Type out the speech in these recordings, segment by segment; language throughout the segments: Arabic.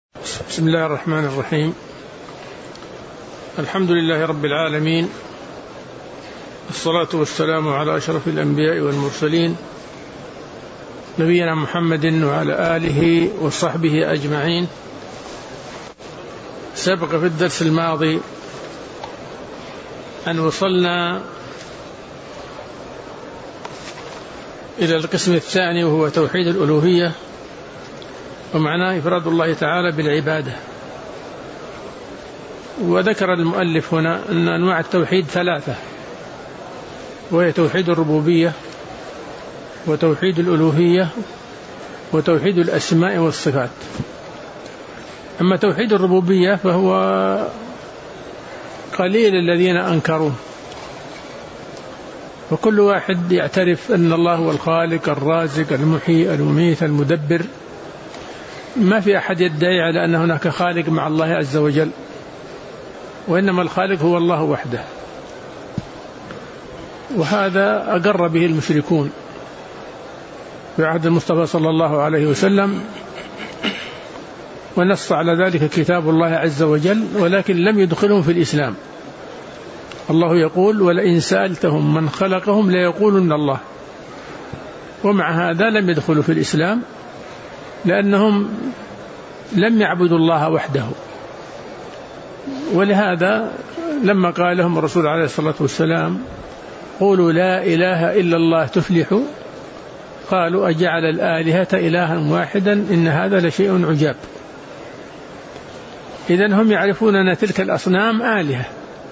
بسم الله الرحمن الرحيم. الحمد لله رب العالمين، الصلاة والسلام على أشرف الأنبياء والمرسلين نبينا محمد وعلى آله وصحبه أجمعين. سبق في الدرس الماضي أن وصلنا إلى القسم الثاني وهو توحيد الألوهية، ومعناه إفراد الله تعالى بالعبادة. وذكر المؤلف هنا أن أنواع التوحيد ثلاثة، وهي توحيد الربوبية وتوحيد الألوهية وتوحيد الأسماء والصفات. أما توحيد الربوبية فهو قليل الذين أنكروه، وكل واحد يعترف أن الله هو الخالق الرازق المحيي المميت المدبر. ما في أحد يدعي على أن هناك خالق مع الله عز وجل، وإنما الخالق هو الله وحده، وهذا أقر به المشركون في عهد المصطفى صلى الله عليه وسلم، ونص على ذلك كتاب الله عز وجل، ولكن لم يدخلهم في الإسلام. الله يقول: ولئن سألتهم من خلقهم ليقولن الله. ومع هذا لم يدخلوا في الإسلام، لأنهم لم يعبدوا الله وحده. ولهذا لما قال لهم الرسول عليه الصلاة والسلام: قولوا لا إله إلا الله تفلحوا، قالوا: أجعل الآلهة إلها واحدا إن هذا لشيء عجاب. إذن هم يعرفون أن تلك الأصنام آلهة،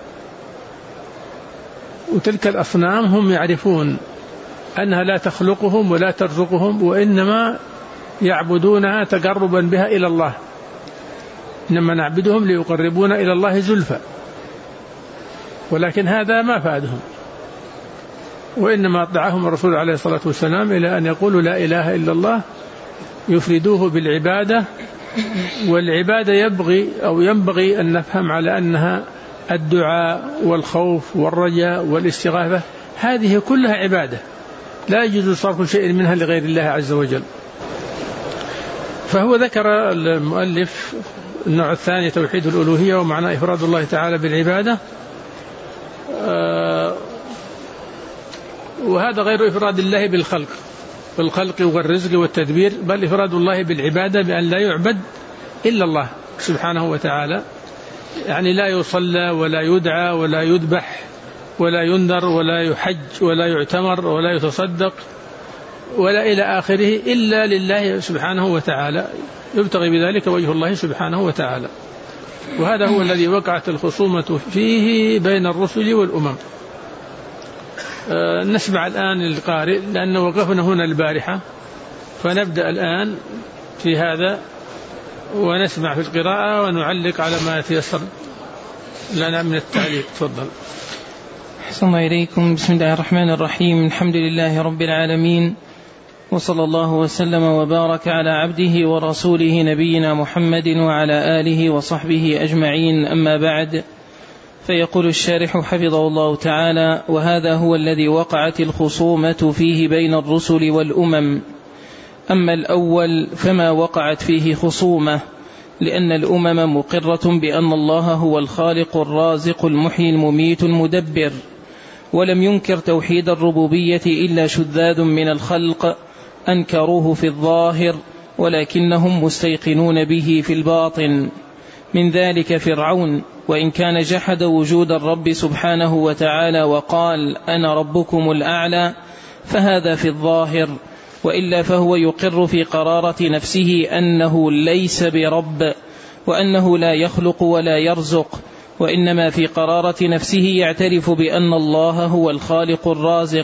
وتلك الأصنام هم يعرفون أنها لا تخلقهم ولا ترزقهم، وإنما يعبدونها تقربا بها إلى الله، إنما نعبدهم ليقربونا إلى الله زلفى. ولكن هذا ما فادهم، وإنما دعاهم الرسول عليه الصلاة والسلام إلى أن يقولوا لا إله إلا الله، يفردوه بالعبادة. والعبادة ينبغي أن نفهم على أنها الدعاء والخوف والرجاء والاستغاثة، هذه كلها عبادة، لا يجوز صرف شيء منها لغير الله عز وجل. فهو ذكر المؤلف النوع الثاني توحيد الألوهية، ومعنى إفراد الله تعالى بالعبادة، وهذا غير إفراد الله بالخلق والرزق والتدبير، بل إفراد الله بالعبادة بأن لا يعبد إلا الله سبحانه وتعالى، يعني لا يصلى ولا يدعى ولا يذبح ولا ينذر ولا يحج ولا يعتمر ولا يتصدق ولا إلى آخره إلا لله سبحانه وتعالى، يبتغي بذلك وجه الله سبحانه وتعالى. وهذا هو الذي وقعت الخصومة فيه بين الرسل والأمم. نسمع الآن القارئ، لأن وقفنا هنا البارحة، فنبدأ الآن في هذا ونسمع في القراءة ونعلق على ما يتيسر لنا من التعليق. تفضل. أحسن الله إليكم. بسم الله الرحمن الرحيم. الحمد لله رب العالمين، وصلى الله وسلم وبارك على عبده ورسوله نبينا محمد وعلى آله وصحبه أجمعين. أما بعد، فيقول الشارح حفظه الله تعالى: وهذا هو الذي وقعت الخصومة فيه بين الرسل والأمم. أما الأول فما وقعت فيه خصومة، لأن الأمم مقرة بأن الله هو الخالق الرازق المحيي المميت المدبر، ولم ينكر توحيد الربوبية إلا شذاذ من الخلق أنكروه في الظاهر، ولكنهم مستيقنون به في الباطن. من ذلك فرعون، وإن كان جحد وجود الرب سبحانه وتعالى وقال: أنا ربكم الأعلى، فهذا في الظاهر، وإلا فهو يقر في قرارة نفسه أنه ليس برب، وأنه لا يخلق ولا يرزق، وإنما في قرارة نفسه يعترف بأن الله هو الخالق الرازق.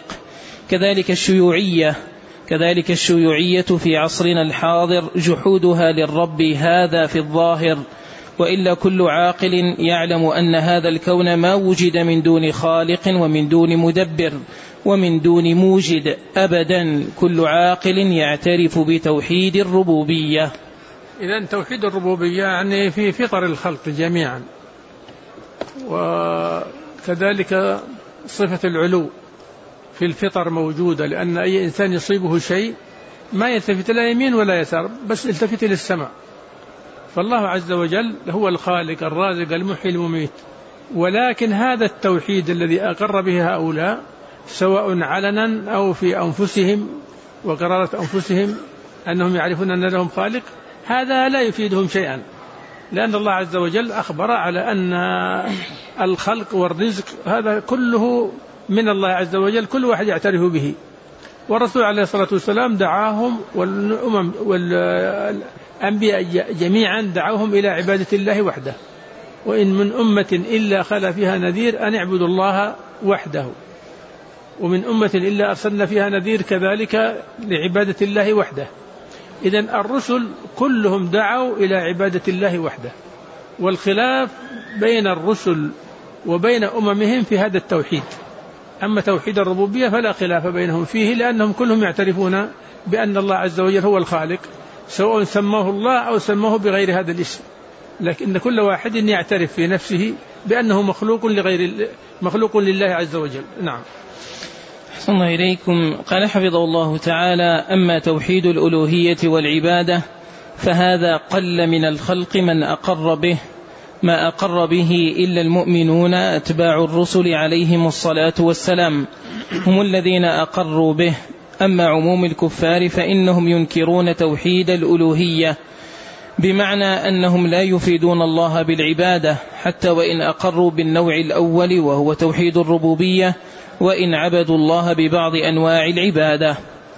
كذلك الشيوعية في عصرنا الحاضر جحودها للرب، هذا في الظاهر، وإلا كل عاقل يعلم أن هذا الكون ما وجد من دون خالق ومن دون مدبر ومن دون موجد أبدا. كل عاقل يعترف بتوحيد الربوبية. إذن توحيد الربوبية يعني في فطر الخلق جميعا، وكذلك صفة العلو في الفطر موجودة، لأن أي إنسان يصيبه شيء ما يلتفت لا يمين ولا يسار، بس يلتفت إلى السماء، فالله عز وجل هو الخالق الرازق المحيي المميت، ولكن هذا التوحيد الذي أقر به هؤلاء سواء علنا أو في أنفسهم وقرارة أنفسهم أنهم يعرفون أن لهم خالق، هذا لا يفيدهم شيئا، لأن الله عز وجل أخبر على أن الخلق والرزق هذا كله من الله عز وجل، كل واحد يعترف به. والرسول عليه الصلاة والسلام دعاهم والأنبياء جميعا دعوهم إلى عبادة الله وحده، وإن من أمة إلا خلا فيها نذير أن اعبدوا الله وحده، ومن أمة إلا أرسلنا فيها نذير كذلك لعبادة الله وحده. إذن الرسل كلهم دعوا إلى عبادة الله وحده، والخلاف بين الرسل وبين أممهم في هذا التوحيد. أما توحيد الربوبية فلا خلاف بينهم فيه، لأنهم كلهم يعترفون بأن الله عز وجل هو الخالق، سواء سماه الله أو سماه بغير هذا الاسم، لكن كل واحد يعترف في نفسه بأنه مخلوق لله عز وجل. نعم. أحسن الله إليكم. قال حفظه الله تعالى: أما توحيد الألوهية والعبادة فهذا قل من الخلق من أقر به، ما أقر به إلا المؤمنون أتباع الرسل عليهم الصلاة والسلام، هم الذين أقروا به. أما عموم الكفار فإنهم ينكرون توحيد الألوهية، بمعنى أنهم لا يفيدون الله بالعبادة حتى وإن أقروا بالنوع الأول وهو توحيد الربوبية، وإن عبدوا الله ببعض أنواع العبادة.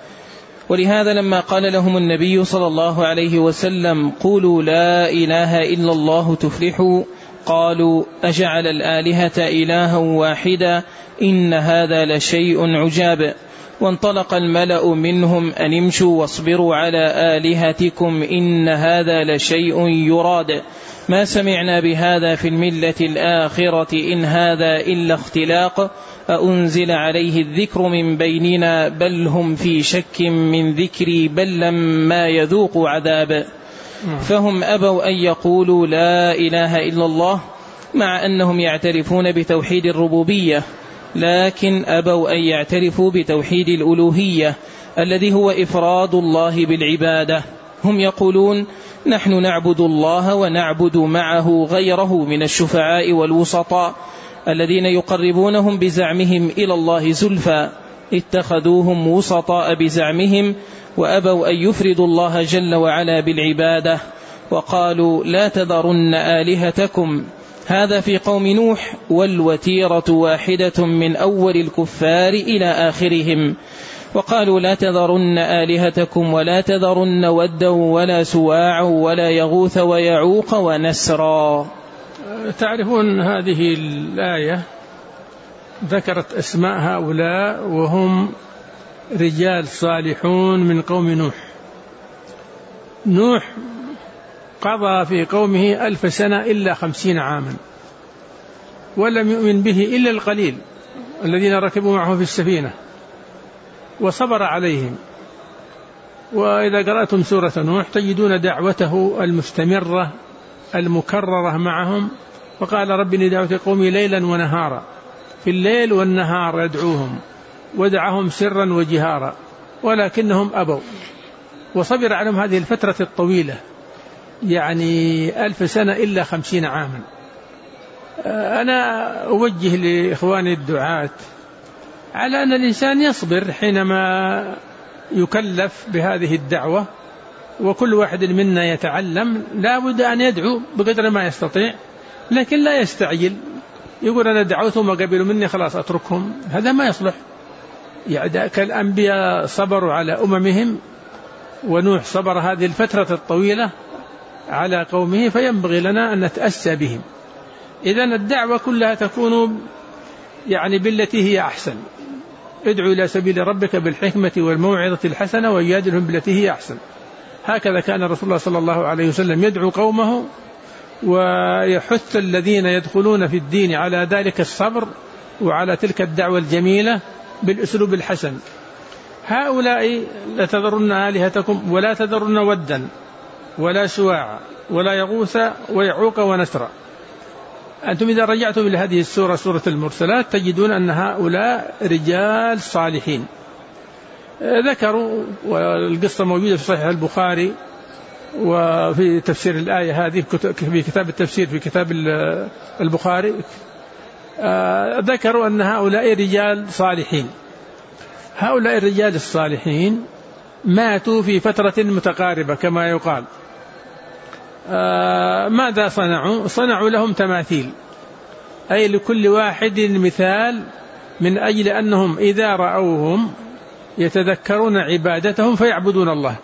ولهذا لما قال لهم النبي صلى الله عليه وسلم: قولوا لا إله إلا الله تفلحوا، قالوا: أجعل الآلهة إلها واحدا إن هذا لشيء عجاب. وانطلق الملأ منهم أن امشوا واصبروا على آلهتكم إن هذا لشيء يراد، ما سمعنا بهذا في الملة الآخرة إن هذا إلا اختلاق، أأنزل عليه الذكر من بيننا بل هم في شك من ذكري بل لما يذوقوا عذاب. فهم أبوا أن يقولوا لا إله إلا الله مع أنهم يعترفون بتوحيد الربوبية، لكن أبوا أن يعترفوا بتوحيد الألوهية الذي هو إفراد الله بالعبادة. هم يقولون: نحن نعبد الله ونعبد معه غيره من الشفعاء والوسطاء الذين يقربونهم بزعمهم إلى الله زلفى، اتخذوهم وسطاء بزعمهم وأبوا أن يفردوا الله جل وعلا بالعبادة، وقالوا: لا تذرن آلهتكم. هذا في قوم نوح، والوتيرة واحدة من أول الكفار إلى آخرهم. وقالوا: لا تذرن آلهتكم ولا تذرن ودا ولا سواعا ولا يغوث ويعوق ونسرا. تعرفون هذه الآية ذكرت أسماء هؤلاء وهم رجال صالحون من قوم نوح. نوح قضى في قومه 1000 سنة إلا 50 عاما، ولم يؤمن به إلا القليل الذين ركبوا معه في السفينة، وصبر عليهم. وإذا قرأتم سورة نوح تجدون دعوته المستمرة المكررة معهم، فقال: رب إني دعوت قومي ليلا ونهارا، في الليل والنهار يدعوهم، ودعهم سرا وجهارا، ولكنهم أبوا، وصبر عليهم هذه الفترة الطويلة، يعني 1000 سنة إلا 50 عاما. أنا أوجه لإخواني الدعاة على أن الإنسان يصبر حينما يكلف بهذه الدعوة، وكل واحد منا يتعلم، لا بد أن يدعو بقدر ما يستطيع، لكن لا يستعجل يقول أنا دعوتهم وقبلوا مني خلاص أتركهم، هذا ما يصلح. يعني كالأنبياء صبروا على أممهم، ونوح صبر هذه الفترة الطويلة على قومه، فينبغي لنا أن نتأسى بهم. إذن الدعوة كلها تكون يعني بالتي هي أحسن، ادعو إلى سبيل ربك بالحكمة والموعظة الحسنة وجادلهم بالتي هي أحسن. هكذا كان رسول الله صلى الله عليه وسلم يدعو قومه، ويحث الذين يدخلون في الدين على ذلك الصبر وعلى تلك الدعوة الجميلة بالأسلوب الحسن. هؤلاء: لا تذرن آلهتكم ولا تذرن ودا ولا سواع ولا يغوث ويعوق ونسرا. أنتم إذا رجعتم إلى هذه السورة، سورة المرسلات، تجدون أن هؤلاء رجال صالحين. ذكروا، والقصة موجودة في صحيح البخاري، وفي تفسير الآية هذه في كتاب التفسير في كتاب البخاري ذكروا أن هؤلاء رجال صالحين. هؤلاء الرجال الصالحين ماتوا في فترة متقاربة كما يقال. ماذا صنعوا؟ صنعوا لهم تماثيل، أي لكل واحد مثال، من أجل أنهم إذا رأوهم يتذكرون عبادتهم فيعبدون الله.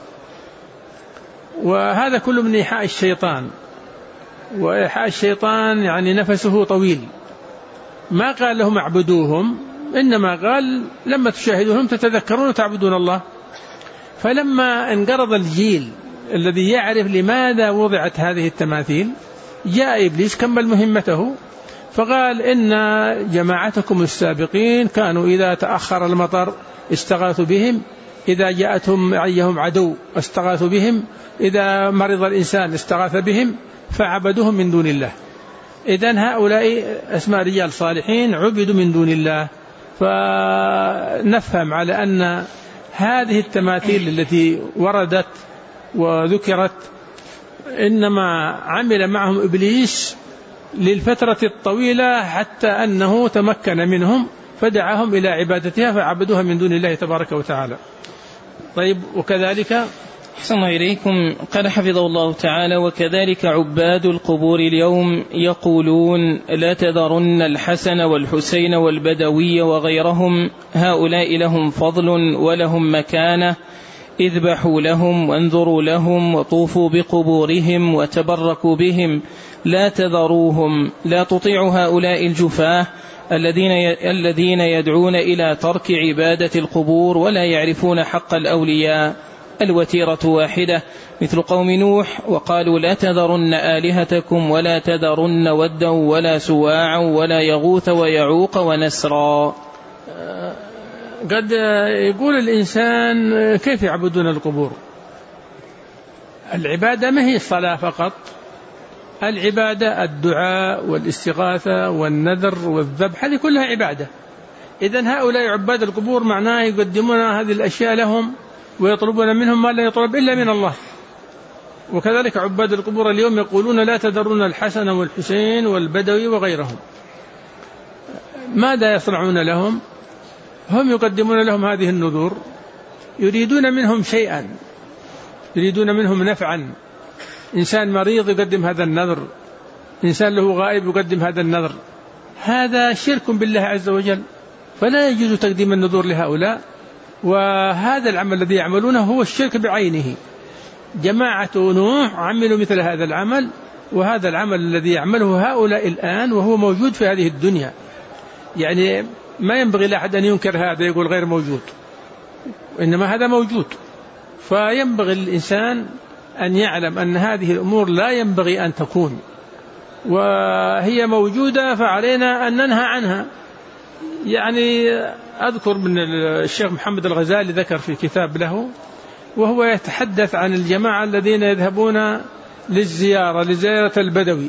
وهذا كله من إيحاء الشيطان، وإيحاء الشيطان يعني نفسه طويل. ما قال لهم اعبدوهم، إنما قال لما تشاهدوهم تتذكرون وتعبدون الله. فلما انقرض الجيل الذي يعرف لماذا وضعت هذه التماثيل، جاء إبليس كمل مهمته فقال إن جماعتكم السابقين كانوا إذا تأخر المطر استغاثوا بهم، إذا جاءتهم عليهم عدو استغاثوا بهم، إذا مرض الإنسان استغاث بهم، فعبدوهم من دون الله. إذن هؤلاء أسماء رجال صالحين عبدوا من دون الله. فنفهم على أن هذه التماثيل التي وردت وذكرت إنما عمل معهم إبليس للفترة الطويلة حتى أنه تمكن منهم فدعاهم إلى عبادتها فعبدوها من دون الله تبارك وتعالى. طيب، وكذلك أحسن إليكم قال حفظه الله تعالى: وكذلك عباد القبور اليوم يقولون لا تذرن الحسن والحسين والبدوي وغيرهم، هؤلاء لهم فضل ولهم مكانة، اذبحوا لهم وانظروا لهم وطوفوا بقبورهم وتبركوا بهم، لا تذروهم، لا تطيعوا هؤلاء الجفاة الذين يدعون إلى ترك عبادة القبور ولا يعرفون حق الأولياء. الوتيرة واحدة مثل قوم نوح، وقالوا لا تذرن آلهتكم ولا تذرن ودا ولا سواعا ولا يغوث ويعوق ونسرا. قد يقول الإنسان كيف يعبدون القبور؟ العبادة ما هي الصلاة فقط، العبادة الدعاء والاستغاثة والنذر والذبح، هذه كلها عبادة. إذن هؤلاء عباد القبور معناه يقدمون هذه الأشياء لهم ويطلبون منهم ما لا يطلب إلا من الله. وكذلك عباد القبور اليوم يقولون لا تذرون الحسن والحسين والبدوي وغيرهم. ماذا يصنعون لهم؟ هم يقدمون لهم هذه النذور، يريدون منهم شيئا، يريدون منهم نفعا. إنسان مريض يقدم هذا النذر، إنسان له غائب يقدم هذا النذر. هذا شرك بالله عز وجل، فلا يجوز تقديم النذور لهؤلاء. وهذا العمل الذي يعملونه هو الشرك بعينه. جماعة نوح عملوا مثل هذا العمل، وهذا العمل الذي يعمله هؤلاء الآن وهو موجود في هذه الدنيا. يعني ما ينبغي لأحد أن ينكر هذا يقول غير موجود، إنما هذا موجود. فينبغي الإنسان أن يعلم أن هذه الأمور لا ينبغي أن تكون، وهي موجودة فعلينا أن ننهى عنها. يعني أذكر من الشيخ محمد الغزالي ذكر في كتاب له، وهو يتحدث عن الجماعة الذين يذهبون لزيارة البدوي.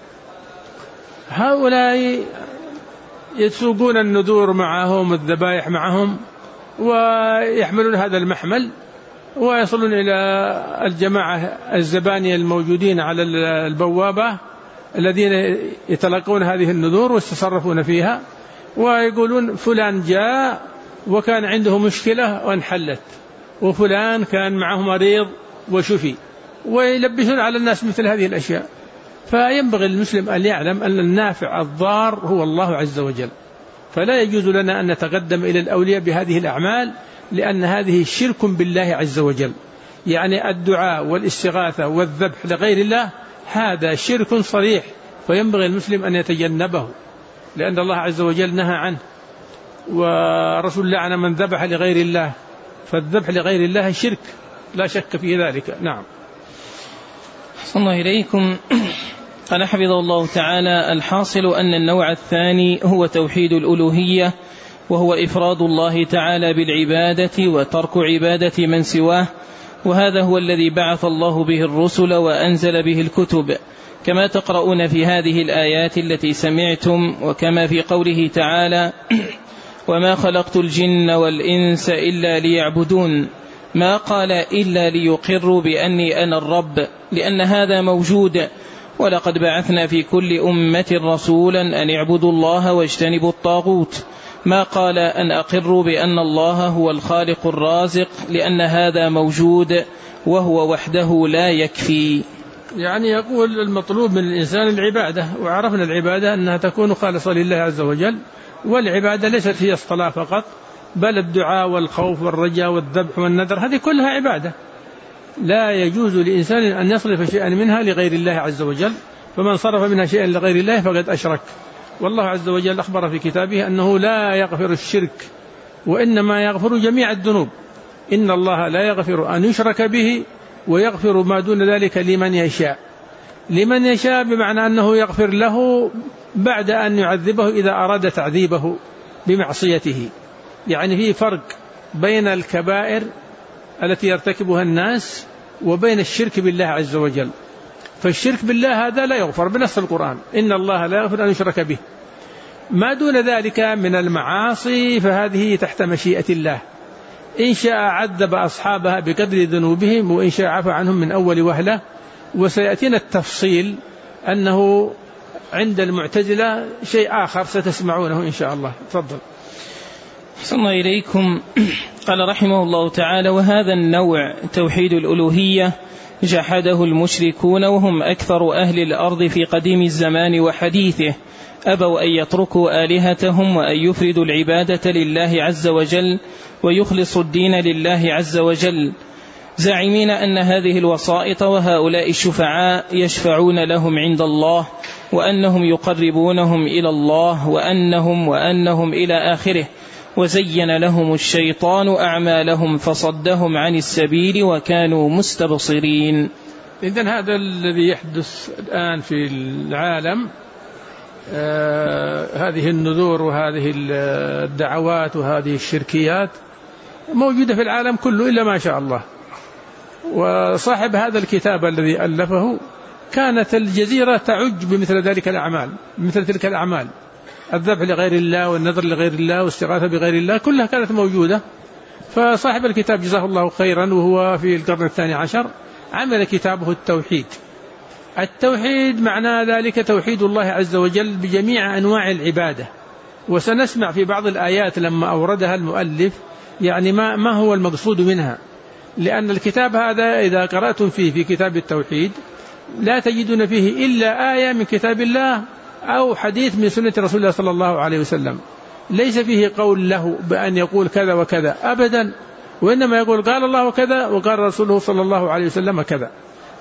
هؤلاء يسوقون النذور معهم، الذبائح معهم، ويحملون هذا المحمل ويصلون إلى الجماعة الزبانية الموجودين على البوابة الذين يتلقون هذه النذور ويتصرفون فيها، ويقولون فلان جاء وكان عنده مشكلة وانحلت، وفلان كان معه مريض وشفي، ويلبسون على الناس مثل هذه الأشياء. فينبغي المسلم أن يعلم أن النافع الضار هو الله عز وجل، فلا يجوز لنا أن نتقدم إلى الأولياء بهذه الأعمال، لأن هذه شرك بالله عز وجل. يعني الدعاء والاستغاثة والذبح لغير الله هذا شرك صريح، فينبغي المسلم أن يتجنبه، لأن الله عز وجل نهى عنه، ورسول لعن من ذبح لغير الله، فالذبح لغير الله شرك لا شك في ذلك. نعم. أحسن الله إليكم. قال حفظه الله تعالى: الحاصل أن النوع الثاني هو توحيد الألوهية، وهو إفراد الله تعالى بالعبادة وترك عبادة من سواه، وهذا هو الذي بعث الله به الرسل وأنزل به الكتب، كما تقرؤون في هذه الآيات التي سمعتم، وكما في قوله تعالى: وما خلقت الجن والإنس إلا ليعبدون. ما قال إلا ليقروا بأني أنا الرب، لأن هذا موجود. ولقد بعثنا في كل أمة رسولا أن اعبدوا الله واجتنبوا الطاغوت. ما قال أن أقروا بأن الله هو الخالق الرازق، لأن هذا موجود وهو وحده لا يكفي. يعني يقول المطلوب من الإنسان العبادة، وعرفنا العبادة أنها تكون خالصة لله عز وجل، والعبادة ليست هي الصلاة فقط، بل الدعاء والخوف والرجاء والذبح والنذر، هذه كلها عبادة. لا يجوز لإنسان أن يصرف شيئا منها لغير الله عز وجل، فمن صرف منها شيئا لغير الله فقد أشرك. والله عز وجل أخبر في كتابه أنه لا يغفر الشرك وإنما يغفر جميع الذنوب. إن الله لا يغفر أن يشرك به ويغفر ما دون ذلك لمن يشاء. لمن يشاء بمعنى أنه يغفر له بعد أن يعذبه إذا أراد تعذيبه بمعصيته. يعني في فرق بين الكبائر التي يرتكبها الناس وبين الشرك بالله عز وجل. فالشرك بالله هذا لا يغفر بنص القرآن، إن الله لا يغفر أن يشرك به. ما دون ذلك من المعاصي فهذه تحت مشيئة الله، إن شاء عذب أصحابها بقدر ذنوبهم وإن شاء عفى عنهم من أول وهلة. وسيأتينا التفصيل أنه عند المعتزلة شيء آخر ستسمعونه إن شاء الله. تفضل. أحسن الله إليكم. قال رحمه الله تعالى: وهذا النوع توحيد الألوهية جحده المشركون، وهم أكثر أهل الأرض في قديم الزمان وحديثه، أبوا أن يتركوا آلهتهم وأن يفردوا العبادة لله عز وجل ويخلصوا الدين لله عز وجل، زاعمين أن هذه الوسائط وهؤلاء الشفعاء يشفعون لهم عند الله، وأنهم يقربونهم إلى الله، وأنهم إلى آخره. وزين لهم الشيطان أعمالهم فصدهم عن السبيل وكانوا مستبصرين. إذن هذا الذي يحدث الآن في العالم، هذه النذور وهذه الدعوات وهذه الشركيات موجودة في العالم كله إلا ما شاء الله. وصاحب هذا الكتاب الذي ألفه كانت الجزيرة تعج بمثل ذلك الأعمال، مثل تلك الأعمال، الذبح لغير الله والنذر لغير الله والاستغاثة بغير الله، كلها كانت موجودة. فصاحب الكتاب جزاه الله خيرا، وهو في القرن 12 عمل كتابه التوحيد. التوحيد معنى ذلك توحيد الله عز وجل بجميع أنواع العبادة. وسنسمع في بعض الآيات لما أوردها المؤلف يعني ما هو المقصود منها، لأن الكتاب هذا إذا قرأتم فيه في كتاب التوحيد لا تجدون فيه إلا آية من كتاب الله أو حديث من سنة رسول الله صلى الله عليه وسلم. ليس فيه قول له بأن يقول كذا وكذا أبدا، وإنما يقول قال الله وكذا وقال رسوله صلى الله عليه وسلم كذا.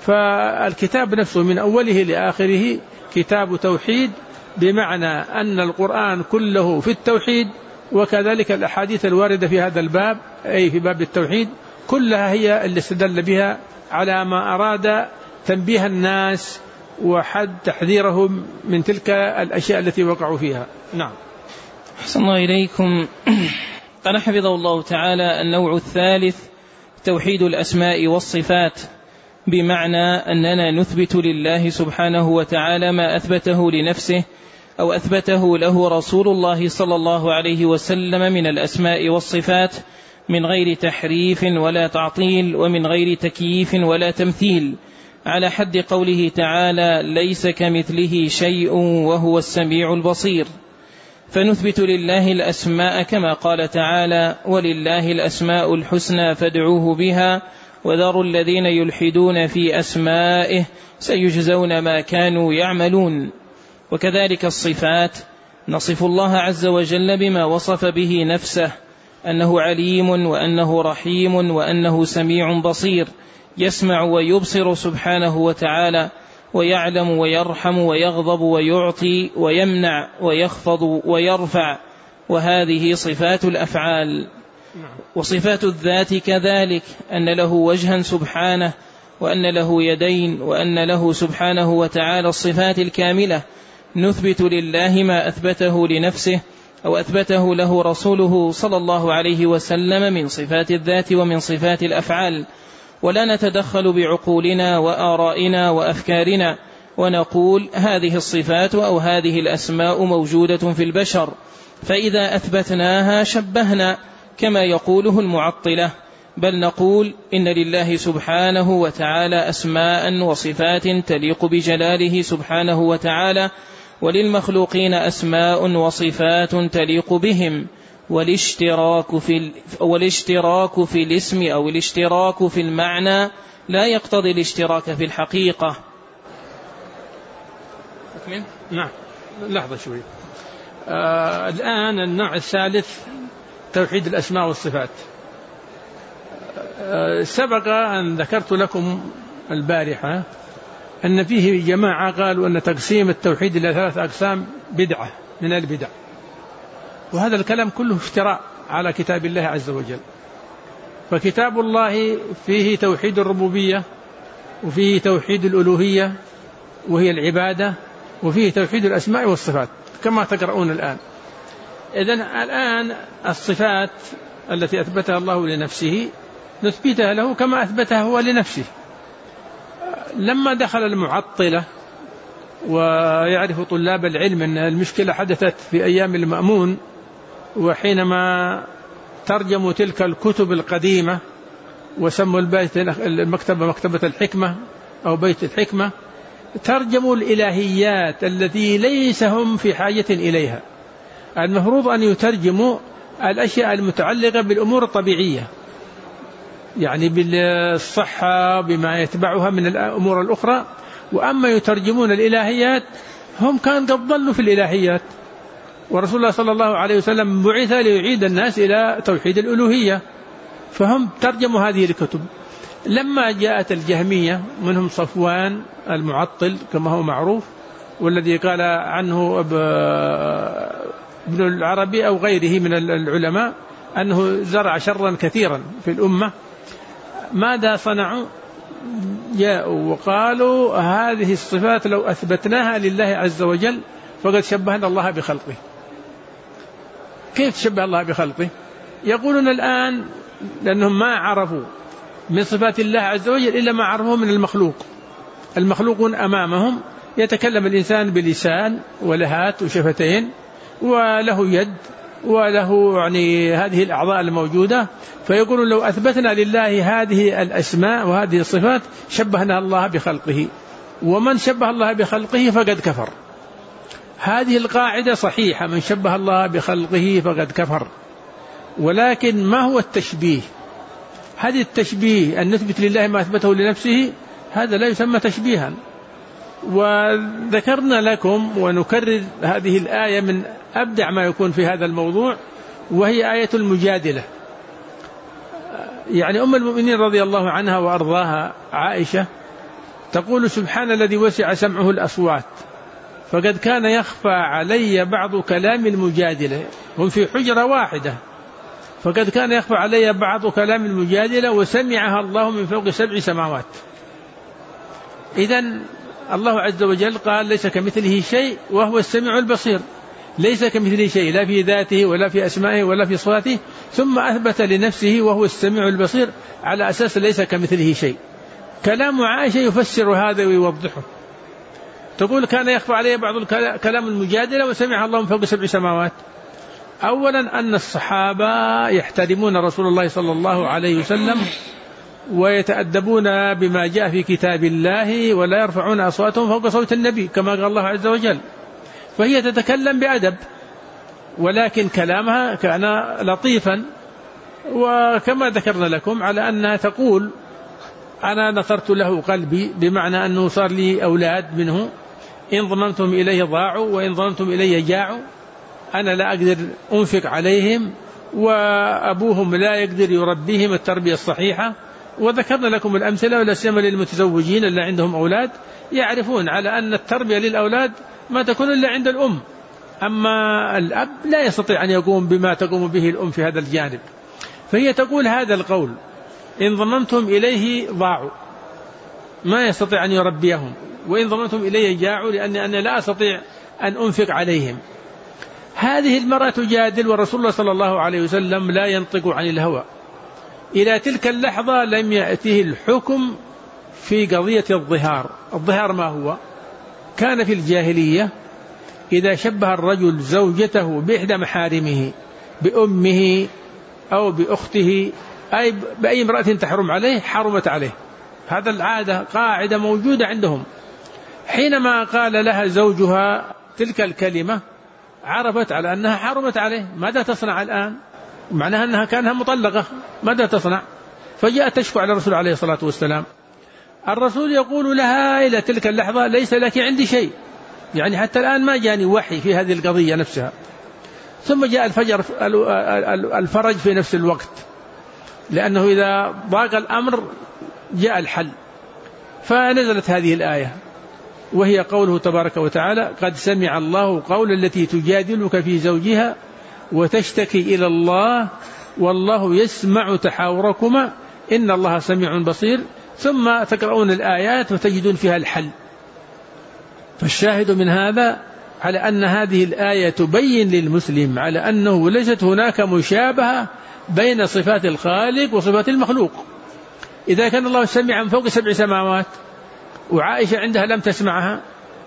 فالكتاب نفسه من أوله لآخره كتاب توحيد، بمعنى أن القرآن كله في التوحيد، وكذلك الأحاديث الواردة في هذا الباب أي في باب التوحيد كلها هي اللي استدل بها على ما أراد تنبيه الناس وحد تحذيرهم من تلك الأشياء التي وقعوا فيها. نعم. أحسن الله إليكم. قال حفظه الله تعالى: النوع الثالث توحيد الأسماء والصفات، بمعنى أننا نثبت لله سبحانه وتعالى ما أثبته لنفسه أو أثبته له رسول الله صلى الله عليه وسلم من الأسماء والصفات، من غير تحريف ولا تعطيل، ومن غير تكييف ولا تمثيل، على حد قوله تعالى: ليس كمثله شيء وهو السميع البصير. فنثبت لله الأسماء كما قال تعالى: ولله الأسماء الحسنى فادعوه بها وذروا الذين يلحدون في أسمائه سيجزون ما كانوا يعملون. وكذلك الصفات، نصف الله عز وجل بما وصف به نفسه، أنه عليم وأنه رحيم وأنه سميع بصير، يسمع ويبصر سبحانه وتعالى، ويعلم ويرحم ويغضب ويعطي ويمنع ويخفض ويرفع. وهذه صفات الأفعال. وصفات الذات كذلك، أن له وجها سبحانه، وأن له يدين، وأن له سبحانه وتعالى الصفات الكاملة. نثبت لله ما أثبته لنفسه أو أثبته له رسوله صلى الله عليه وسلم من صفات الذات ومن صفات الأفعال، ولا نتدخل بعقولنا وآرائنا وأفكارنا ونقول هذه الصفات أو هذه الأسماء موجودة في البشر، فإذا أثبتناها شبهنا كما يقوله المعطلة، بل نقول إن لله سبحانه وتعالى أسماء وصفات تليق بجلاله سبحانه وتعالى، وللمخلوقين أسماء وصفات تليق بهم، والاشتراك في الاسم أو الاشتراك في المعنى لا يقتضي الاشتراك في الحقيقة. نعم، لحظة شوي. الآن النوع الثالث توحيد الأسماء والصفات. سبق أن ذكرت لكم البارحة أن فيه جماعة قالوا أن تقسيم التوحيد إلى 3 أقسام بدعة من البدع، وهذا الكلام كله افتراء على كتاب الله عز وجل. فكتاب الله فيه توحيد الربوبية، وفيه توحيد الألوهية وهي العبادة، وفيه توحيد الأسماء والصفات كما تقرؤون الآن. إذن الآن الصفات التي أثبتها الله لنفسه نثبتها له كما أثبتها هو لنفسه. لما دخل المعطلة، ويعرف طلاب العلم أن المشكلة حدثت في أيام المأمون، وحينما ترجموا تلك الكتب القديمة وسموا المكتبة مكتبة الحكمة أو بيت الحكمة، ترجموا الإلهيات التي ليس هم في حاجة إليها. المفروض أن يترجموا الأشياء المتعلقة بالأمور الطبيعية، يعني بالصحة بما يتبعها من الأمور الأخرى. وأما يترجمون الإلهيات، هم كان قد ضلوا في الإلهيات، ورسول الله صلى الله عليه وسلم بعث ليعيد الناس إلى توحيد الألوهية، فهم ترجموا هذه الكتب. لما جاءت الجهمية منهم صفوان المعطل كما هو معروف، والذي قال عنه ابن العربي أو غيره من العلماء أنه زرع شرا كثيرا في الأمة، ماذا صنعوا؟ جاءوا وقالوا هذه الصفات لو أثبتناها لله عز وجل فقد شبهنا الله بخلقه. كيف شبه الله بخلقه؟ يقولون الآن لأنهم ما عرفوا من صفات الله عز وجل إلا ما عرفوه من المخلوق. المخلوقون أمامهم يتكلم الإنسان بلسان ولهات وشفتين وله يد وله يعني هذه الأعضاء الموجودة، فيقولون لو أثبتنا لله هذه الأسماء وهذه الصفات شبهنا الله بخلقه، ومن شبه الله بخلقه فقد كفر. هذه القاعدة صحيحة، من شبه الله بخلقه فقد كفر. ولكن ما هو التشبيه؟ هذه التشبيه أن نثبت لله ما أثبته لنفسه، هذا لا يسمى تشبيها. وذكرنا لكم ونكرر هذه الآية من أبدع ما يكون في هذا الموضوع، وهي آية المجادلة. يعني أم المؤمنين رضي الله عنها وأرضاها عائشة تقول سبحان الذي وسع سمعه الأصوات، فقد كان يخفى علي بعض كلام المجادلة. هم في حجرة واحدة، فقد كان يخفى علي بعض كلام المجادلة وسمعها الله من فوق 7 سماوات. إذن الله عز وجل قال ليس كمثله شيء وهو السميع البصير، ليس كمثله شيء لا في ذاته ولا في أسمائه ولا في صفاته، ثم أثبت لنفسه وهو السميع البصير على أساس ليس كمثله شيء. كلام عائشة يفسر هذا ويوضحه. تقول كان يخفى عليه بعض كلام المجادلة وسمعها الله من فوق 7 سماوات. أولا أن الصحابة يحترمون رسول الله صلى الله عليه وسلم ويتأدبون بما جاء في كتاب الله، ولا يرفعون أصواتهم فوق صوت النبي كما قال الله عز وجل. فهي تتكلم بأدب، ولكن كلامها كان لطيفا. وكما ذكرنا لكم على أنها تقول أنا نصرت له قلبي، بمعنى أنه صار لي أولاد منه، إن ضممتم إليه ضاعوا وإن ضممتم إليه جاعوا. أنا لا أقدر أنفق عليهم، وأبوهم لا يقدر يربيهم التربية الصحيحة. وذكرنا لكم الأمثلة، ولا سيما للمتزوجين اللي عندهم أولاد يعرفون على أن التربية للأولاد ما تكون إلا عند الأم، أما الأب لا يستطيع أن يقوم بما تقوم به الأم في هذا الجانب. فهي تقول هذا القول إن ضممتم إليه ضاعوا، ما يستطيع أن يربيهم، وإن ضممتم إليه جاعوا لأني أنا لا أستطيع أن أنفق عليهم. هذه المرأة تجادل، ورسول الله صلى الله عليه وسلم لا ينطق عن الهوى. إلى تلك اللحظة لم يأته الحكم في قضية الظهار. الظهار ما هو؟ كان في الجاهلية إذا شبه الرجل زوجته بإحدى محارمه، بأمه أو بأخته أي بأي امرأة تحرم عليه حرمت عليه. هذا العادة قاعدة موجودة عندهم. حينما قال لها زوجها تلك الكلمة عرفت على أنها حرمت عليه. ماذا تصنع الآن؟ معناها أنها كانها مطلقة، ماذا تصنع؟ فجاءت تشكو على الرسول عليه الصلاة والسلام. الرسول يقول لها إلى تلك اللحظة ليس لك عندي شيء، يعني حتى الآن ما جاني وحي في هذه القضية نفسها. ثم جاء الفرج في نفس الوقت، لأنه إذا ضاق الأمر جاء الحل. فنزلت هذه الآية وهي قوله تبارك وتعالى: قد سمع الله قول التي تجادلك في زوجها وتشتكي إلى الله والله يسمع تحاوركما إن الله سميع بصير. ثم تقرؤون الآيات وتجدون فيها الحل. فالشاهد من هذا على أن هذه الآية تبين للمسلم على أنه ليست هناك مشابهة بين صفات الخالق وصفات المخلوق. إذا كان الله سميعا فوق 7 سماوات وعائشة عندها لم تسمعها،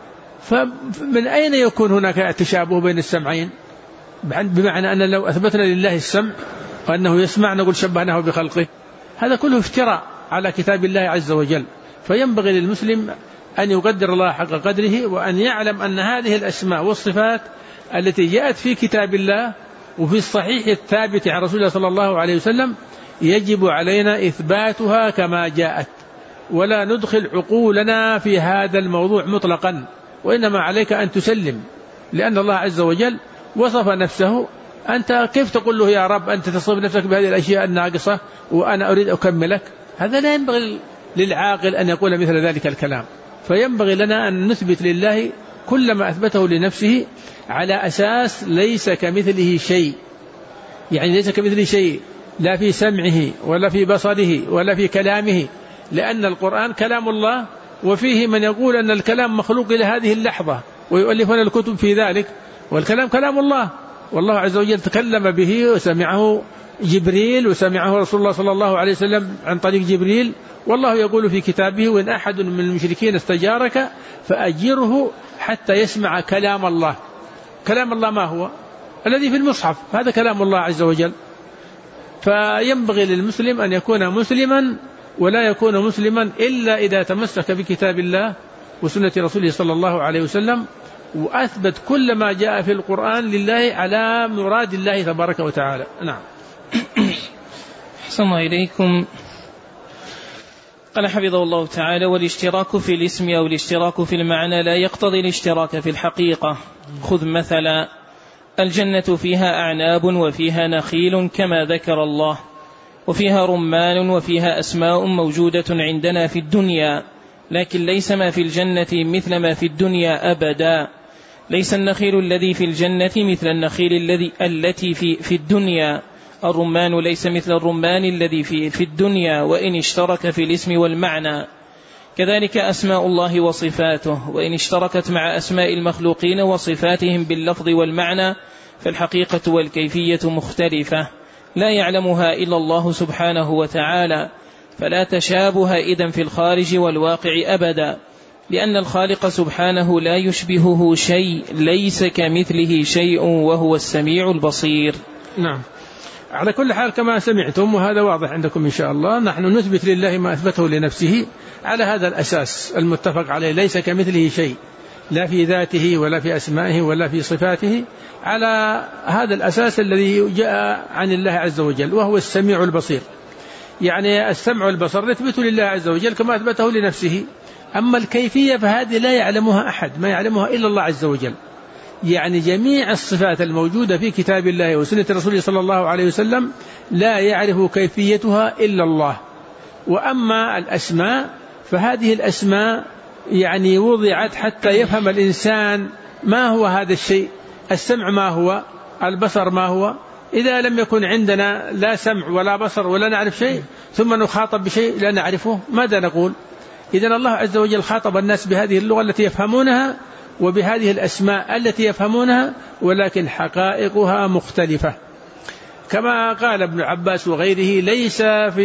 فمن أين يكون هناك تشابه بين السمعين؟ بمعنى أن لو أثبتنا لله السمع وأنه يسمع نقول شبهناه بخلقه. هذا كله افتراء على كتاب الله عز وجل. فينبغي للمسلم أن يقدر الله حق قدره، وأن يعلم أن هذه الأسماء والصفات التي جاءت في كتاب الله وفي الصحيح الثابت عن رسول الله صلى الله عليه وسلم يجب علينا إثباتها كما جاءت، ولا ندخل عقولنا في هذا الموضوع مطلقا، وإنما عليك أن تسلم، لأن الله عز وجل وصف نفسه. أنت كيف تقول له يا رب أنت تصف نفسك بهذه الأشياء الناقصة وأنا أريد أكملك؟ هذا لا ينبغي للعاقل أن يقول مثل ذلك الكلام. فينبغي لنا أن نثبت لله كل ما أثبته لنفسه على أساس ليس كمثله شيء، يعني ليس كمثله شيء لا في سمعه ولا في بصره ولا في كلامه، لأن القرآن كلام الله، وفيه من يقول أن الكلام مخلوق إلى هذه اللحظة ويؤلفون الكتب في ذلك، والكلام كلام الله، والله عز وجل تكلم به وسمعه جبريل وسمعه رسول الله صلى الله عليه وسلم عن طريق جبريل. والله يقول في كتابه: وإن أحد من المشركين استجارك فأجره حتى يسمع كلام الله. كلام الله ما هو؟ الذي في المصحف، هذا كلام الله عز وجل. فينبغي للمسلم أن يكون مسلما، ولا يكون مسلما إلا إذا تمسك بكتاب الله وسنة رسوله صلى الله عليه وسلم، وأثبت كل ما جاء في القرآن لله على مراد الله تبارك وتعالى. نعم. أحسن الله إليكم. قال حفظه الله تعالى: والاشتراك في الاسم أو الاشتراك في المعنى لا يقتضي الاشتراك في الحقيقة. خذ مثلا: الجنة فيها أعناب وفيها نخيل كما ذكر الله، وفيها رمان وفيها أسماء موجودة عندنا في الدنيا، لكن ليس ما في الجنة مثل ما في الدنيا أبدا. ليس النخيل الذي في الجنة مثل النخيل التي في الدنيا. الرمان ليس مثل الرمان الذي في الدنيا، وإن اشترك في الاسم والمعنى. كذلك أسماء الله وصفاته، وإن اشتركت مع أسماء المخلوقين وصفاتهم باللفظ والمعنى فالحقيقة والكيفية مختلفة لا يعلمها إلا الله سبحانه وتعالى، فلا تشابه إذن في الخارج والواقع أبدا، لأن الخالق سبحانه لا يشبهه شيء، ليس كمثله شيء وهو السميع البصير. نعم. على كل حال كما سمعتم، وهذا واضح عندكم إن شاء الله، نحن نثبت لله ما أثبته لنفسه على هذا الأساس المتفق عليه، ليس كمثله شيء لا في ذاته ولا في أسمائه ولا في صفاته، على هذا الأساس الذي جاء عن الله عز وجل، وهو السميع البصير. يعني السمع والبصر نثبت لله عز وجل كما أثبته لنفسه. أما الكيفية فهذه لا يعلمها أحد، ما يعلمها إلا الله عز وجل. يعني جميع الصفات الموجودة في كتاب الله وسنة رسوله صلى الله عليه وسلم لا يعرف كيفيتها إلا الله. وأما الأسماء فهذه الأسماء يعني وضعت حتى يفهم الإنسان ما هو هذا الشيء. السمع ما هو؟ البصر ما هو؟ إذا لم يكن عندنا لا سمع ولا بصر ولا نعرف شيء ثم نخاطب بشيء لا نعرفه، ماذا نقول؟ إذن الله عز وجل خاطب الناس بهذه اللغة التي يفهمونها وبهذه الأسماء التي يفهمونها، ولكن حقائقها مختلفة. كما قال ابن عباس وغيره: ليس في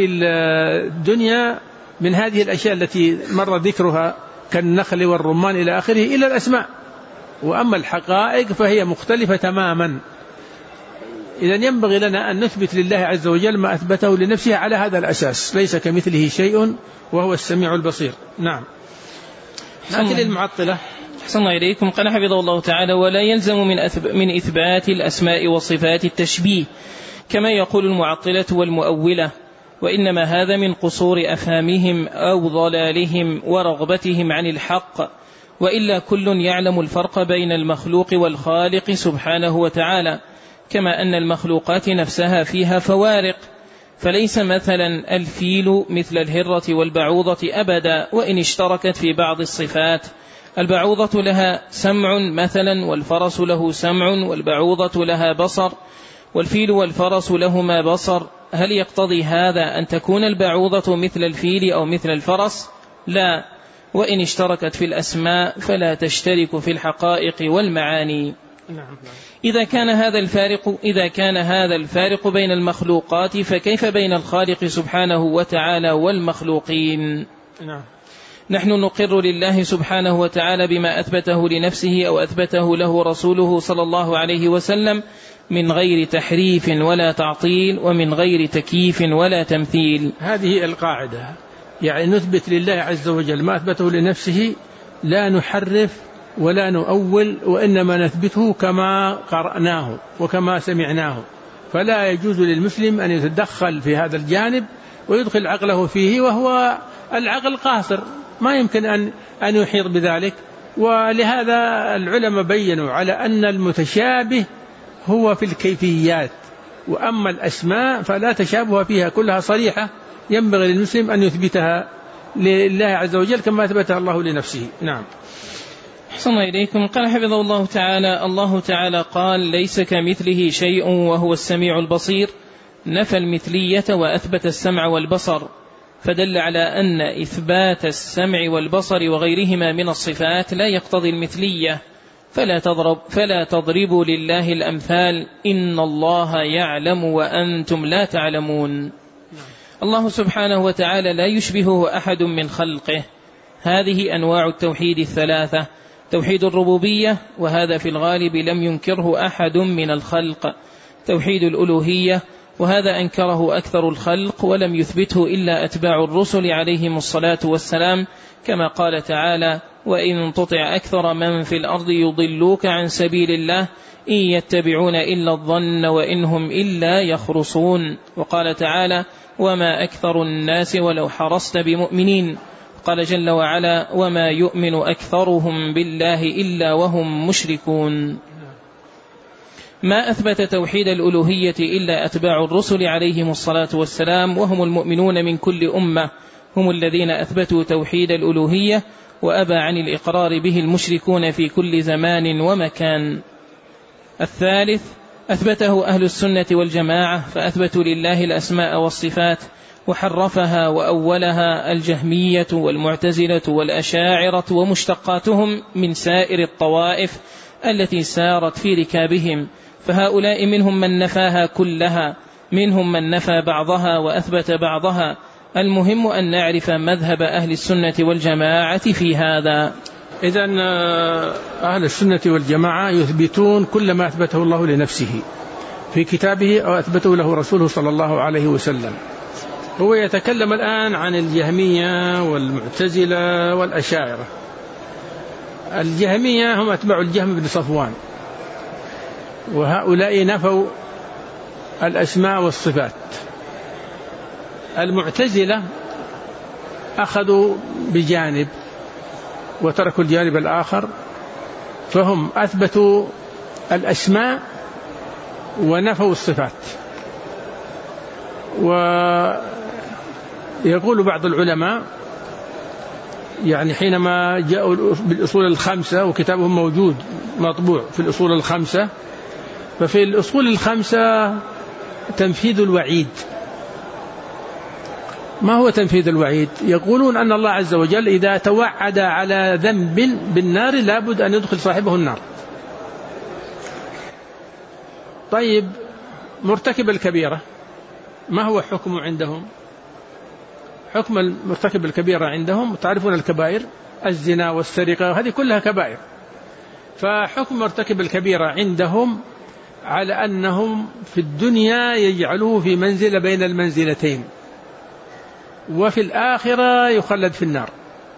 الدنيا من هذه الأشياء التي مر ذكرها كالنخل والرمان إلى آخره إلا الأسماء، وأما الحقائق فهي مختلفة تماما. إذن ينبغي لنا أن نثبت لله عز وجل ما أثبته لنفسه على هذا الأساس، ليس كمثله شيء وهو السميع البصير. نعم. نأتي للمعطلة. أحسن إليكم. قال حفظه الله تعالى: ولا يلزم من إثبات الأسماء والصفات التشبيه كما يقول المعطلة والمؤولة، وإنما هذا من قصور أفهامهم أو ضلالهم ورغبتهم عن الحق، وإلا كل يعلم الفرق بين المخلوق والخالق سبحانه وتعالى، كما أن المخلوقات نفسها فيها فوارق، فليس مثلا الفيل مثل الهرة والبعوضة أبدا وإن اشتركت في بعض الصفات. البعوضة لها سمع مثلا، والفرس له سمع، والبعوضة لها بصر، والفيل والفرس لهما بصر. هل يقتضي هذا أن تكون البعوضة مثل الفيل أو مثل الفرس؟ لا، وإن اشتركت في الأسماء فلا تشترك في الحقائق والمعاني. إذا كان هذا الفارق بين المخلوقات، فكيف بين الخالق سبحانه وتعالى والمخلوقين؟ نحن نقر لله سبحانه وتعالى بما أثبته لنفسه أو أثبته له رسوله صلى الله عليه وسلم من غير تحريف ولا تعطيل، ومن غير تكييف ولا تمثيل. هذه القاعدة، يعني نثبت لله عز وجل ما أثبته لنفسه، لا نحرف ولا نؤول، وإنما نثبته كما قرأناه وكما سمعناه. فلا يجوز للمسلم أن يتدخل في هذا الجانب ويدخل عقله فيه، وهو العقل قاصر، ما يمكن أن يحيط بذلك. ولهذا العلماء بيّنوا على أن المتشابه هو في الكيفيات، وأما الأسماء فلا تشابه فيها، كلها صريحة، ينبغي للمسلم أن يثبتها لله عز وجل كما أثبتها الله لنفسه. نعم. أحسن إليكم. قال حفظه الله تعالى قال: ليس كمثله شيء وهو السميع البصير، نفى المثلية وأثبت السمع والبصر، فدل على أن إثبات السمع والبصر وغيرهما من الصفات لا يقتضي المثلية، فلا تضربوا لله الأمثال، إن الله يعلم وأنتم لا تعلمون. الله سبحانه وتعالى لا يشبهه أحد من خلقه. هذه أنواع التوحيد الثلاثة: توحيد الربوبية، وهذا في الغالب لم ينكره أحد من الخلق; توحيد الألوهية، وهذا أنكره أكثر الخلق ولم يثبته إلا أتباع الرسل عليهم الصلاة والسلام، كما قال تعالى: وإن تطع أكثر من في الأرض يضلوك عن سبيل الله إن يتبعون إلا الظن وإن هم إلا يخرصون. وقال تعالى: وما أكثر الناس ولو حرصت بمؤمنين. قال جل وعلا: وما يؤمن أكثرهم بالله إلا وهم مشركون. ما أثبت توحيد الألوهية إلا أتباع الرسل عليهم الصلاة والسلام، وهم المؤمنون من كل أمة، هم الذين أثبتوا توحيد الألوهية، وأبى عن الإقرار به المشركون في كل زمان ومكان. الثالث أثبته أهل السنة والجماعة، فأثبتوا لله الأسماء والصفات، وحرفها وأولها الجهمية والمعتزلة والأشاعرة ومشتقاتهم من سائر الطوائف التي سارت في ركابهم، فهؤلاء منهم من نفاها كلها، منهم من نفى بعضها وأثبت بعضها. المهم أن نعرف مذهب أهل السنة والجماعة في هذا. إذن أهل السنة والجماعة يثبتون كل ما أثبته الله لنفسه في كتابه أو أثبته له رسوله صلى الله عليه وسلم. هو يتكلم الآن عن الجهمية والمعتزلة والأشاعرة. الجهمية هم أتباع الجهم بن صفوان، وهؤلاء نفوا الأسماء والصفات. المعتزلة أخذوا بجانب وتركوا الجانب الآخر، فهم أثبتوا الأسماء ونفوا الصفات. ويقول بعض العلماء يعني حينما جاءوا بالأصول الخمسة، وكتابهم موجود مطبوع في الأصول الخمسة، ففي الأصول الخمسة تنفيذ الوعيد. ما هو تنفيذ الوعيد؟ يقولون أن الله عز وجل إذا توعد على ذنب بالنار لابد أن يدخل صاحبه النار. طيب، مرتكب الكبيرة ما هو حكمه عندهم؟ حكم المرتكب الكبيرة عندهم، تعرفون الكبائر، الزنا والسرقة، هذه كلها كبائر. فحكم مرتكب الكبيرة عندهم على أنهم في الدنيا يجعلوه في منزلة بين المنزلتين، وفي الآخرة يخلد في النار.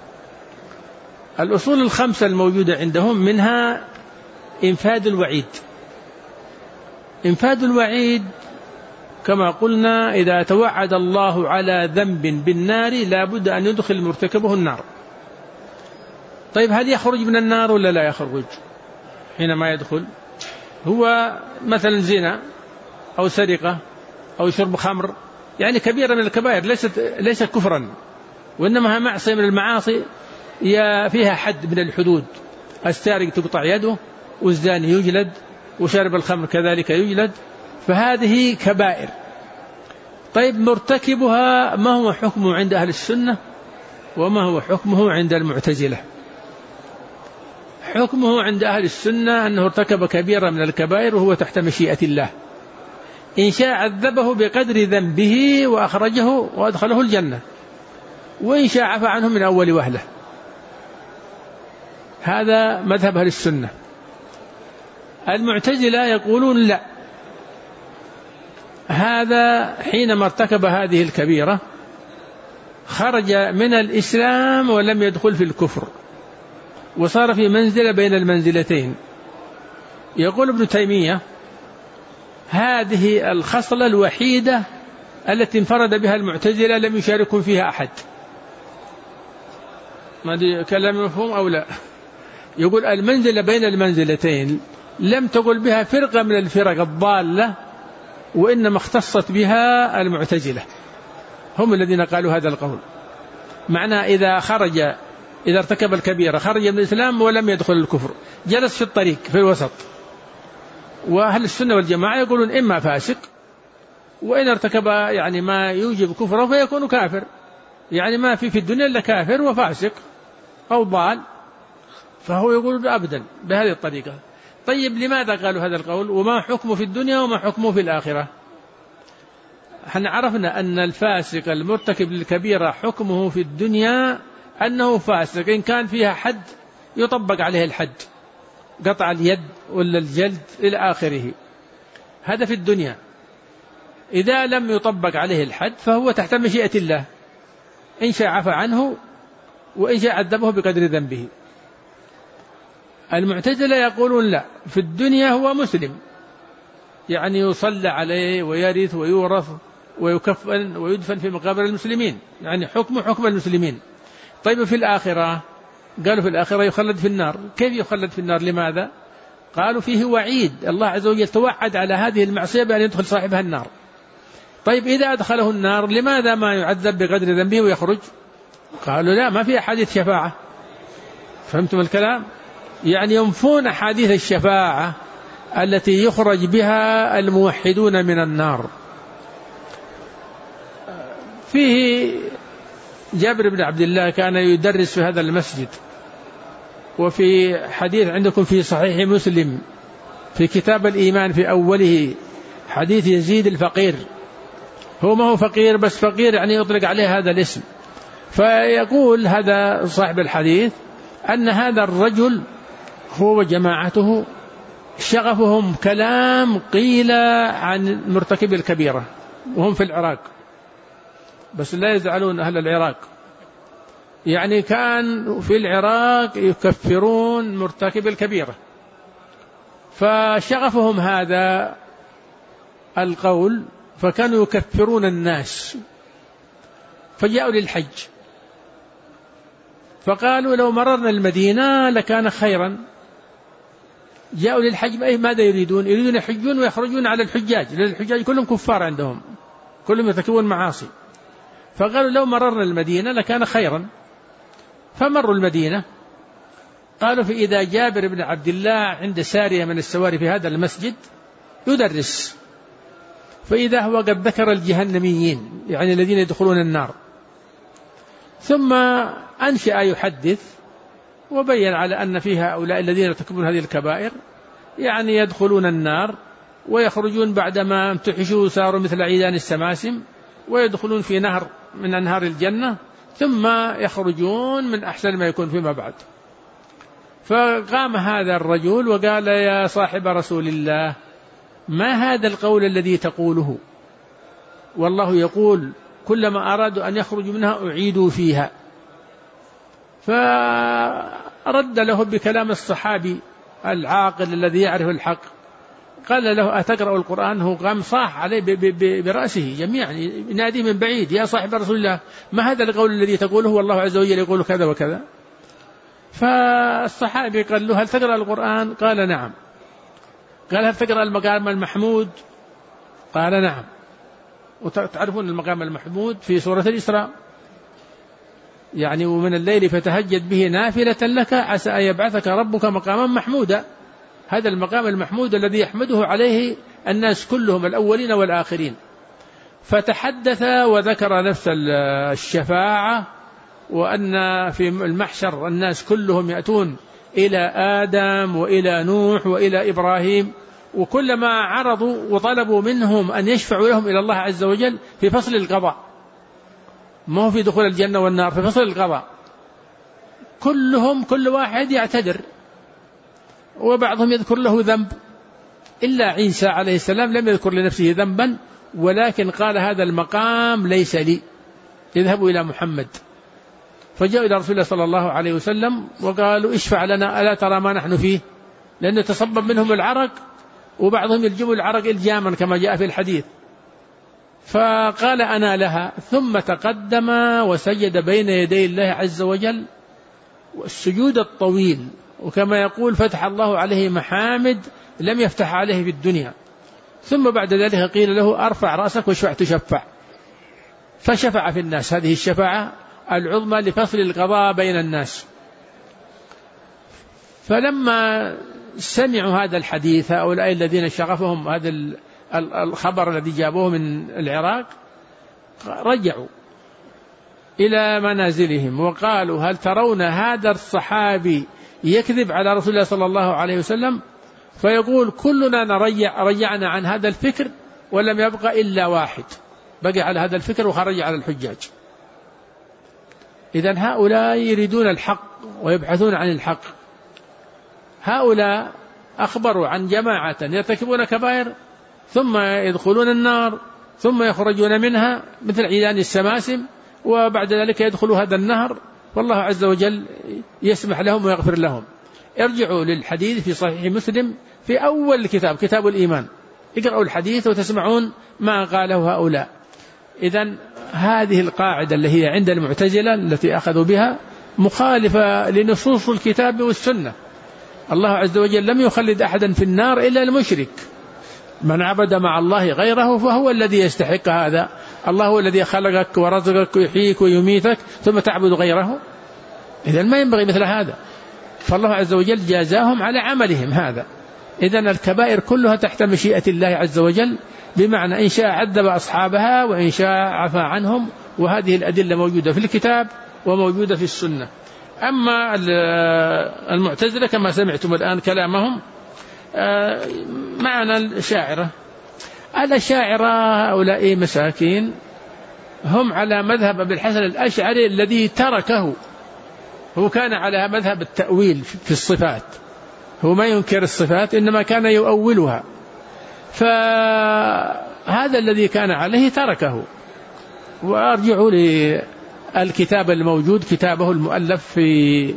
الأصول الخمسة الموجودة عندهم منها إنفاذ الوعيد. إنفاذ الوعيد كما قلنا إذا توعد الله على ذنب بالنار لا بد أن يدخل مرتكبه النار. طيب هل يخرج من النار ولا لا يخرج حينما يدخل؟ هو مثلا زنا أو سرقة أو شرب خمر، يعني كبيرة من الكبائر، ليست كفرا، وإنما معصية من المعاصي فيها حد من الحدود. السارق تقطع يده، والزاني يجلد، وشارب الخمر كذلك يجلد، فهذه كبائر. طيب مرتكبها ما هو حكمه عند أهل السنة وما هو حكمه عند المعتزلة؟ حكمه عند أهل السنة أنه ارتكب كبيرة من الكبائر وهو تحت مشيئة الله، إن شاء عذبه بقدر ذنبه وأخرجه وأدخله الجنة، وإن شاء عفى عنه من أول وهلة. هذا مذهب أهل السنة. المعتزلة يقولون لا، هذا حينما ارتكب هذه الكبيرة خرج من الإسلام ولم يدخل في الكفر، وصار في منزلة بين المنزلتين. يقول ابن تيمية هذه الخصلة الوحيدة التي انفرد بها المعتزلة لم يشاركهم فيها أحد. ما أدري كلام مفهوم أو لا؟ يقول المنزلة بين المنزلتين لم تقل بها فرقة من الفرق الضالة، وإنما اختصت بها المعتزلة، هم الذين قالوا هذا القول. معنى إذا ارتكب الكبيرة خرج من الإسلام ولم يدخل الكفر، جلس في الطريق في الوسط. وأهل السنة والجماعة يقولون إما فاسق، وإن ارتكب يعني ما يوجب كفره فيكون كافر، يعني ما في الدنيا إلا كافر وفاسق أو ضال، فهو يقول أبدا بهذه الطريقة. طيب لماذا قالوا هذا القول؟ وما حكمه في الدنيا وما حكمه في الآخرة؟ احنا عرفنا أن الفاسق المرتكب للكبيرة حكمه في الدنيا أنه فاسق، إن كان فيها حد يطبق عليه الحد، قطع اليد ولا الجلد إلى آخره، هذا في الدنيا. إذا لم يطبق عليه الحد فهو تحت مشيئة الله، إن شاء عفى عنه وإن شاء عذبه بقدر ذنبه. المعتزلة يقولون لا، في الدنيا هو مسلم، يعني يصلى عليه ويرث ويورث ويكفن ويدفن في مقابر المسلمين، يعني حكمه حكم المسلمين. طيب في الآخرة؟ قالوا في الآخرة يخلد في النار. كيف يخلد في النار؟ لماذا؟ قالوا فيه وعيد، الله عز وجل توعد على هذه المعصية بأن يدخل صاحبها النار. طيب إذا أدخله النار لماذا ما يعذب بقدر ذنبه ويخرج؟ قالوا لا، ما في أحاديث شفاعة. فهمتم الكلام؟ يعني ينفون أحاديث الشفاعة التي يخرج بها الموحدون من النار. فيه جابر بن عبد الله كان يدرس في هذا المسجد، وفي حديث عندكم في صحيح مسلم في كتاب الإيمان في أوله حديث يزيد الفقير، هو ما هو فقير بس فقير يعني يطلق عليه هذا الاسم. فيقول هذا صاحب الحديث أن هذا الرجل هو وجماعته شغفهم كلام قيل عن مرتكب الكبيرة، وهم في العراق، بس لا يزعلون أهل العراق، يعني كان في العراق يكفرون مرتكب الكبيرة، فشغفهم هذا القول، فكانوا يكفرون الناس، فجاءوا للحج فقالوا لو مررنا المدينة لكان خيرا. جاءوا للحج ماذا يريدون؟ يريدون يحجون ويخرجون على الحجاج، لأن الحجاج كلهم كفار عندهم، كلهم يرتكبون معاصي، فقالوا لو مررنا المدينة لكان خيرا. فمروا المدينة، قالوا فإذا جابر بن عبد الله عند سارية من السواري في هذا المسجد يدرس، فإذا هو قد ذكر الجهنميين يعني الذين يدخلون النار، ثم أنشأ يحدث وبين على أن فيها هؤلاء الذين يرتكبون هذه الكبائر يعني يدخلون النار ويخرجون بعدما امتحشوا صاروا مثل عيدان السماسم، ويدخلون في نهر من أنهار الجنة، ثم يخرجون من أحسن ما يكون فيما بعد. فقام هذا الرجل وقال يا صاحب رسول الله ما هذا القول الذي تقوله؟ والله يقول كلما أرادوا أن يخرجوا منها أعيدوا فيها. فرد له بكلام الصحابي العاقل الذي يعرف الحق، قال له أتقرأ القرآن؟ هو قام صاح عليه برأسه جميعا ينادي من بعيد يا صاحب رسول الله ما هذا القول الذي تقوله والله عز وجل يقول كذا وكذا. فالصحابي قال له هل تقرأ القرآن؟ قال نعم. قال هل تقرأ المقام المحمود؟ قال نعم. وتعرفون المقام المحمود في سورة الإسراء، يعني ومن الليل فتهجد به نافلة لك عسى أن يبعثك ربك مقاما محمودا. هذا المقام المحمود الذي يحمده عليه الناس كلهم الأولين والآخرين. فتحدث وذكر نفس الشفاعة، وأن في المحشر الناس كلهم يأتون إلى آدم وإلى نوح وإلى إبراهيم، وكلما عرضوا وطلبوا منهم أن يشفعوا لهم إلى الله عز وجل في فصل القضاء، ما هو في دخول الجنة والنار، في فصل القضاء كل واحد يعتذر وبعضهم يذكر له ذنب، إلا عيسى عليه السلام لم يذكر لنفسه ذنبا، ولكن قال هذا المقام ليس لي، اذهبوا إلى محمد. فجاءوا إلى رسول الله صلى الله عليه وسلم وقالوا اشفع لنا ألا ترى ما نحن فيه، لأنه تصبب منهم العرق وبعضهم يلجم العرق إلجاما كما جاء في الحديث. فقال أنا لها، ثم تقدم وسجد بين يدي الله عز وجل والسجود الطويل، وكما يقول فتح الله عليه محامد لم يفتح عليه في الدنيا. ثم بعد ذلك قيل له أرفع رأسك واشفع تشفع، فشفع في الناس، هذه الشفاعة العظمى لفصل القضاء بين الناس. فلما سمعوا هذا الحديث هؤلاء الذين شغفهم هذا الخبر الذي جابوه من العراق رجعوا إلى منازلهم وقالوا هل ترون هذا الصحابي يكذب على رسول الله صلى الله عليه وسلم؟ فيقول كلنا رجعنا عن هذا الفكر ولم يبقى إلا واحد بقي على هذا الفكر وخرج على الحجاج. إذن هؤلاء يريدون الحق ويبحثون عن الحق. هؤلاء أخبروا عن جماعة يرتكبون كبائر ثم يدخلون النار ثم يخرجون منها مثل عيدان السماسم، وبعد ذلك يدخلوا هذا النهر والله عز وجل يسمح لهم ويغفر لهم. ارجعوا للحديث في صحيح مسلم في أول الكتاب، كتاب الإيمان، اقرأوا الحديث وتسمعون ما قاله هؤلاء. إذن هذه القاعدة اللي هي عند المعتزلة التي أخذوا بها مخالفة لنصوص الكتاب والسنة. الله عز وجل لم يخلد أحدا في النار إلا المشرك، من عبد مع الله غيره فهو الذي يستحق هذا. الله هو الذي خلقك ورزقك ويحييك ويميتك ثم تعبد غيره، إذن ما ينبغي مثل هذا. فالله عز وجل جازاهم على عملهم هذا. إذن الكبائر كلها تحت مشيئة الله عز وجل، بمعنى إن شاء عذب أصحابها وإن شاء عفى عنهم، وهذه الأدلة موجودة في الكتاب وموجودة في السنة. أما المعتزلة كما سمعتم الآن كلامهم معنا الأشاعرة هؤلاء مساكين هم على مذهب أبي الحسن الأشعري الذي تركه، هو كان على مذهب التأويل في الصفات، هو ما ينكر الصفات إنما كان يؤولها، فهذا الذي كان عليه تركه. وأرجعوا للكتاب الموجود، كتابه المؤلف في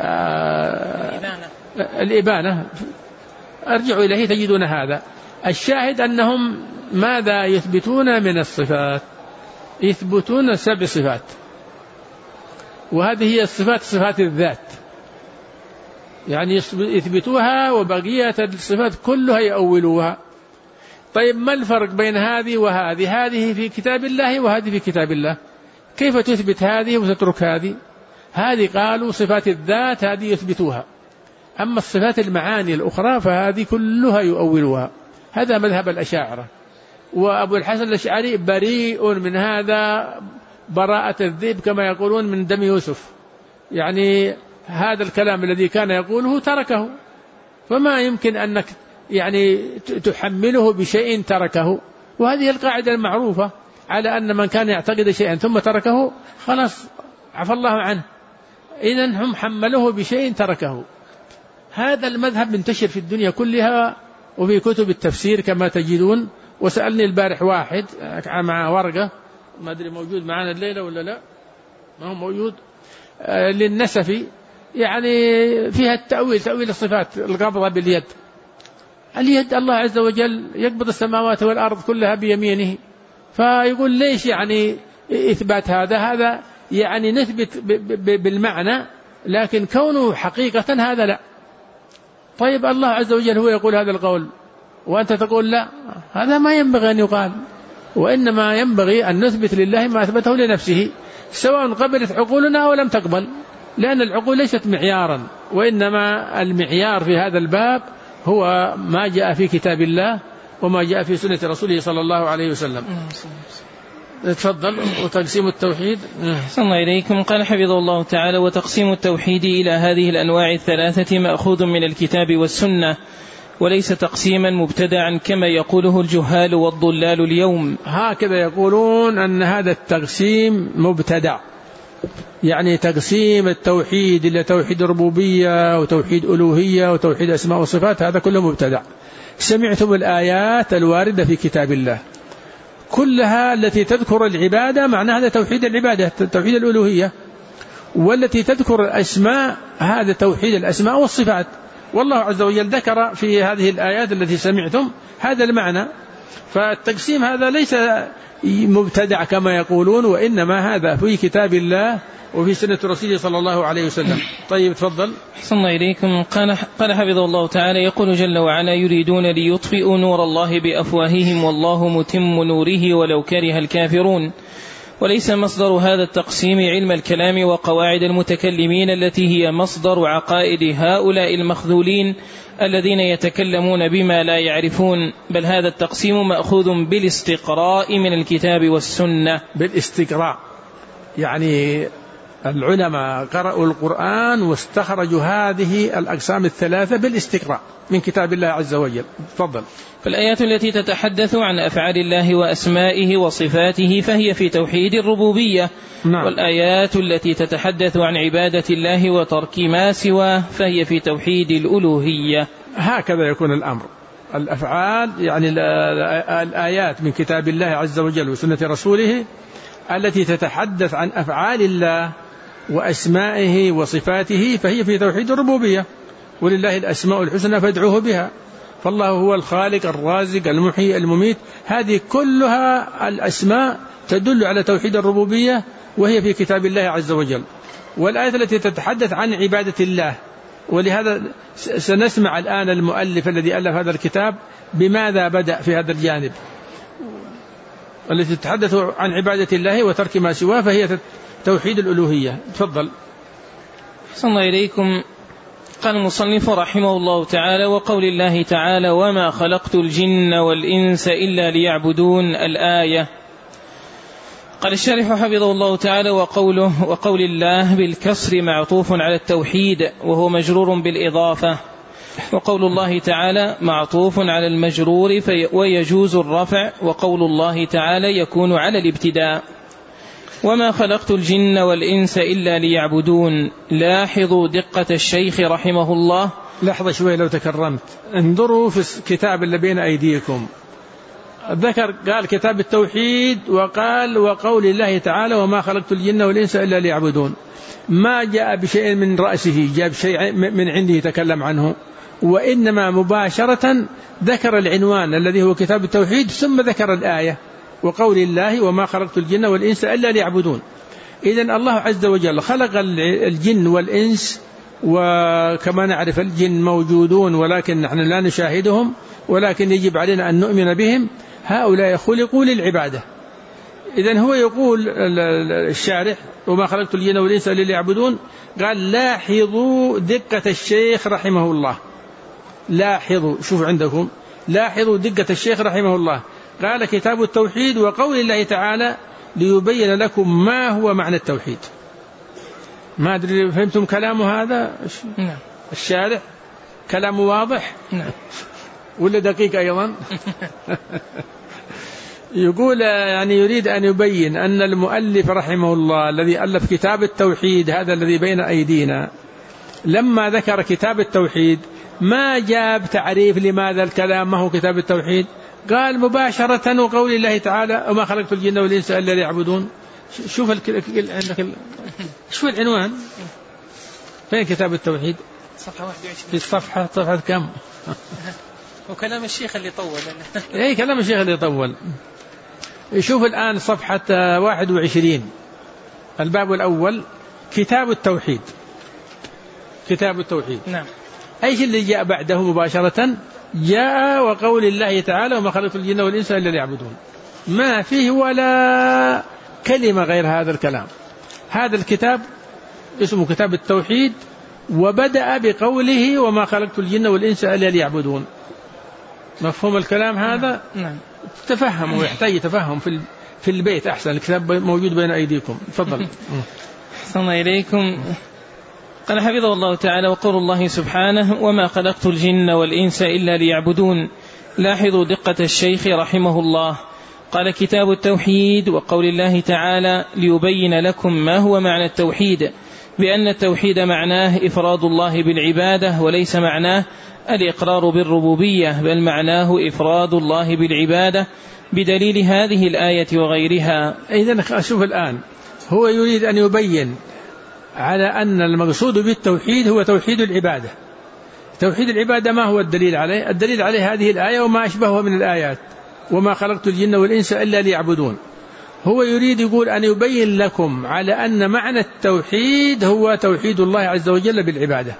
الإبانة، أرجعوا إليه تجدون هذا. الشاهد أنهم ماذا يثبتون من الصفات؟ يثبتون 7 صفات، وهذه هي الصفات صفات الذات، يعني يثبتوها وبقية الصفات كلها يؤولوها. طيب ما الفرق بين هذه وهذه؟ هذه في كتاب الله وهذه في كتاب الله، كيف تثبت هذه وتترك هذه؟ هذه قالوا صفات الذات هذه يثبتوها، أما الصفات المعاني الأخرى فهذه كلها يؤولوها. هذا مذهب الأشاعرة. وأبو الحسن الأشعري بريء من هذا براءة الذئب كما يقولون من دم يوسف، يعني هذا الكلام الذي كان يقوله تركه، فما يمكن أنك يعني تحمله بشيء تركه. وهذه القاعدة المعروفة على أن من كان يعتقد شيئا ثم تركه خلاص عفى الله عنه، إذن هم حملوه بشيء تركه. هذا المذهب منتشر في الدنيا كلها وفي كتب التفسير كما تجدون. وسألني البارح واحد مع ورقة ما أدري موجود معنا الليلة ولا لا، ما هو موجود، للنسفي، يعني فيها التأويل، تأويل الصفات، القبضة باليد. اليد الله عز وجل يقبض السماوات والأرض كلها بيمينه، فيقول ليش يعني إثبات هذا يعني نثبت بالمعنى، لكن كونه حقيقة هذا لا. طيب الله عز وجل هو يقول هذا القول وأنت تقول لا، هذا ما ينبغي أن يقال، وإنما ينبغي أن نثبت لله ما أثبته لنفسه، سواء قبلت عقولنا أو لم تقبل، لأن العقول ليست معيارا، وإنما المعيار في هذا الباب هو ما جاء في كتاب الله وما جاء في سنة رسوله صلى الله عليه وسلم. تفضل. وتقسيم التوحيد. صلى الله إليكم. قال حفظه الله تعالى: وتقسيم التوحيد إلى هذه الأنواع الثلاثة مأخوذ من الكتاب والسنة، وليس تقسيما مبتدعا كما يقوله الجهال والضلال اليوم. هكذا يقولون أن هذا التقسيم مبتدع، يعني تقسيم التوحيد إلى توحيد الربوبية وتوحيد ألوهية وتوحيد أسماء وصفات، هذا كله مبتدع. سمعتم الآيات الواردة في كتاب الله كلها التي تذكر العبادة معناها هذا توحيد العبادة، توحيد الألوهية، والتي تذكر الأسماء هذا توحيد الأسماء والصفات. والله عز وجل ذكر في هذه الآيات التي سمعتم هذا المعنى، فالتقسيم هذا ليس مبتدع كما يقولون، وإنما هذا في كتاب الله وفي سنة رسوله صلى الله عليه وسلم. طيب تفضل. صلى الله إليكم. قال حفظه الله تعالى: يقول جل وعلا: يريدون ليطفئوا نور الله بأفواههم والله متم نوره ولو كره الكافرون. وليس مصدر هذا التقسيم علم الكلام وقواعد المتكلمين التي هي مصدر عقائد هؤلاء المخذولين الذين يتكلمون بما لا يعرفون، بل هذا التقسيم مأخوذ بالاستقراء من الكتاب والسنة. بالاستقراء يعني العلماء قرأوا القرآن واستخرجوا هذه الأقسام الثلاثة بالاستقراء من كتاب الله عز وجل. تفضل. فالآيات التي تتحدث عن أفعال الله وأسمائه وصفاته فهي في توحيد الربوبية. نعم. والآيات التي تتحدث عن عبادة الله وترك ما سواه فهي في توحيد الألوهية. هكذا يكون الأمر. الأفعال يعني الآيات من كتاب الله عز وجل وسنة رسوله التي تتحدث عن أفعال الله وأسمائه وصفاته فهي في توحيد الربوبية. ولله الأسماء الحسنى فادعوه بها، فالله هو الخالق الرازق المحيي المميت، هذه كلها الأسماء تدل على توحيد الربوبية وهي في كتاب الله عز وجل. والآية التي تتحدث عن عبادة الله، ولهذا سنسمع الآن المؤلف الذي ألف هذا الكتاب بماذا بدأ في هذا الجانب، التي تتحدث عن عبادة الله وترك ما سواه فهي توحيد الألوهية. تفضل. صلى الله إليكم. قال المصنف رحمه الله تعالى: وقول الله تعالى: وما خلقت الجن والإنس إلا ليعبدون، الآية. قال الشارح حفظه الله تعالى: وقول الله بالكسر معطوف على التوحيد وهو مجرور بالإضافة، وقول الله تعالى معطوف على المجرور ويجوز الرفع، وقول الله تعالى يكون على الابتداء. وما خلقت الجن والإنس إلا ليعبدون. لاحظوا دقة الشيخ رحمه الله. لحظة شوي لو تكرمت، انظروا في الكتاب اللي بين أيديكم، ذكر قال كتاب التوحيد وقال وقول الله تعالى وما خلقت الجن والإنس إلا ليعبدون، ما جاء بشيء من رأسه، جاء شيء من عنده يتكلم عنه، وإنما مباشرة ذكر العنوان الذي هو كتاب التوحيد ثم ذكر الآية وقول الله وما خلقت الجن والإنس إلا ليعبدون. إذن الله عز وجل خلق الجن والإنس، وكما نعرف الجن موجودون ولكن نحن لا نشاهدهم، ولكن يجب علينا أن نؤمن بهم، هؤلاء خلقوا للعبادة. إذن هو يقول الشارح وما خلقت الجن والإنس إلا ليعبدون، قال لاحظوا دقة الشيخ رحمه الله، لاحظوا، شوفوا عندكم، لاحظوا دقة الشيخ رحمه الله، قال كتاب التوحيد وقول الله تعالى ليبين لكم ما هو معنى التوحيد. ما أدري فهمتم كلامه هذا؟ نعم. الشارح كلامه واضح؟ نعم. ولا دقيق أيضا؟ يقول يعني يريد أن يبين أن المؤلف رحمه الله الذي ألف كتاب التوحيد هذا الذي بين أيدينا، لما ذكر كتاب التوحيد ما جاب تعريف لماذا الكلام ما هو كتاب التوحيد، قال مباشرة وقول الله تعالى وما خلقت الجن والإنس إلا ليعبدون. شوف عندك شو العنوان، فين كتاب التوحيد؟ صفحة 21 في صفحة كم؟ وكلام الشيخ اللي طول. اي كلام الشيخ اللي طول. شوف الآن صفحة 21 الباب الأول كتاب التوحيد. كتاب التوحيد نعم. أيش اللي جاء بعده مباشرة؟ جاء وقول الله تعالى وما خلقت الجن والإنس إلا ليعبدون. ما فيه ولا كلمة غير هذا الكلام. هذا الكتاب اسمه كتاب التوحيد، وبدأ بقوله وما خلقت الجن والإنس إلا ليعبدون. مفهوم الكلام هذا؟ نعم. تفهم ويحتاج تفهم في البيت أحسن. الكتاب موجود بين أيديكم. تفضل. أحسن إليكم. قال حفظه الله تعالى وقول الله سبحانه وما خلقت الجن والإنس إلا ليعبدون. لاحظوا دقة الشيخ رحمه الله. قال كتاب التوحيد وقول الله تعالى ليبين لكم ما هو معنى التوحيد، بأن التوحيد معناه إفراد الله بالعبادة وليس معناه الإقرار بالربوبية، بل معناه إفراد الله بالعبادة بدليل هذه الآية وغيرها. إذن أشوف الآن هو يريد أن يبين على أن المقصود بالتوحيد هو توحيد العبادة. توحيد العبادة ما هو الدليل عليه؟ الدليل عليه هذه الآية وما أشبهها من الآيات وما خلقت الجن والإنس إلا ليعبدون. هو يريد يقول أن يبين لكم على أن معنى التوحيد هو توحيد الله عز وجل بالعبادة.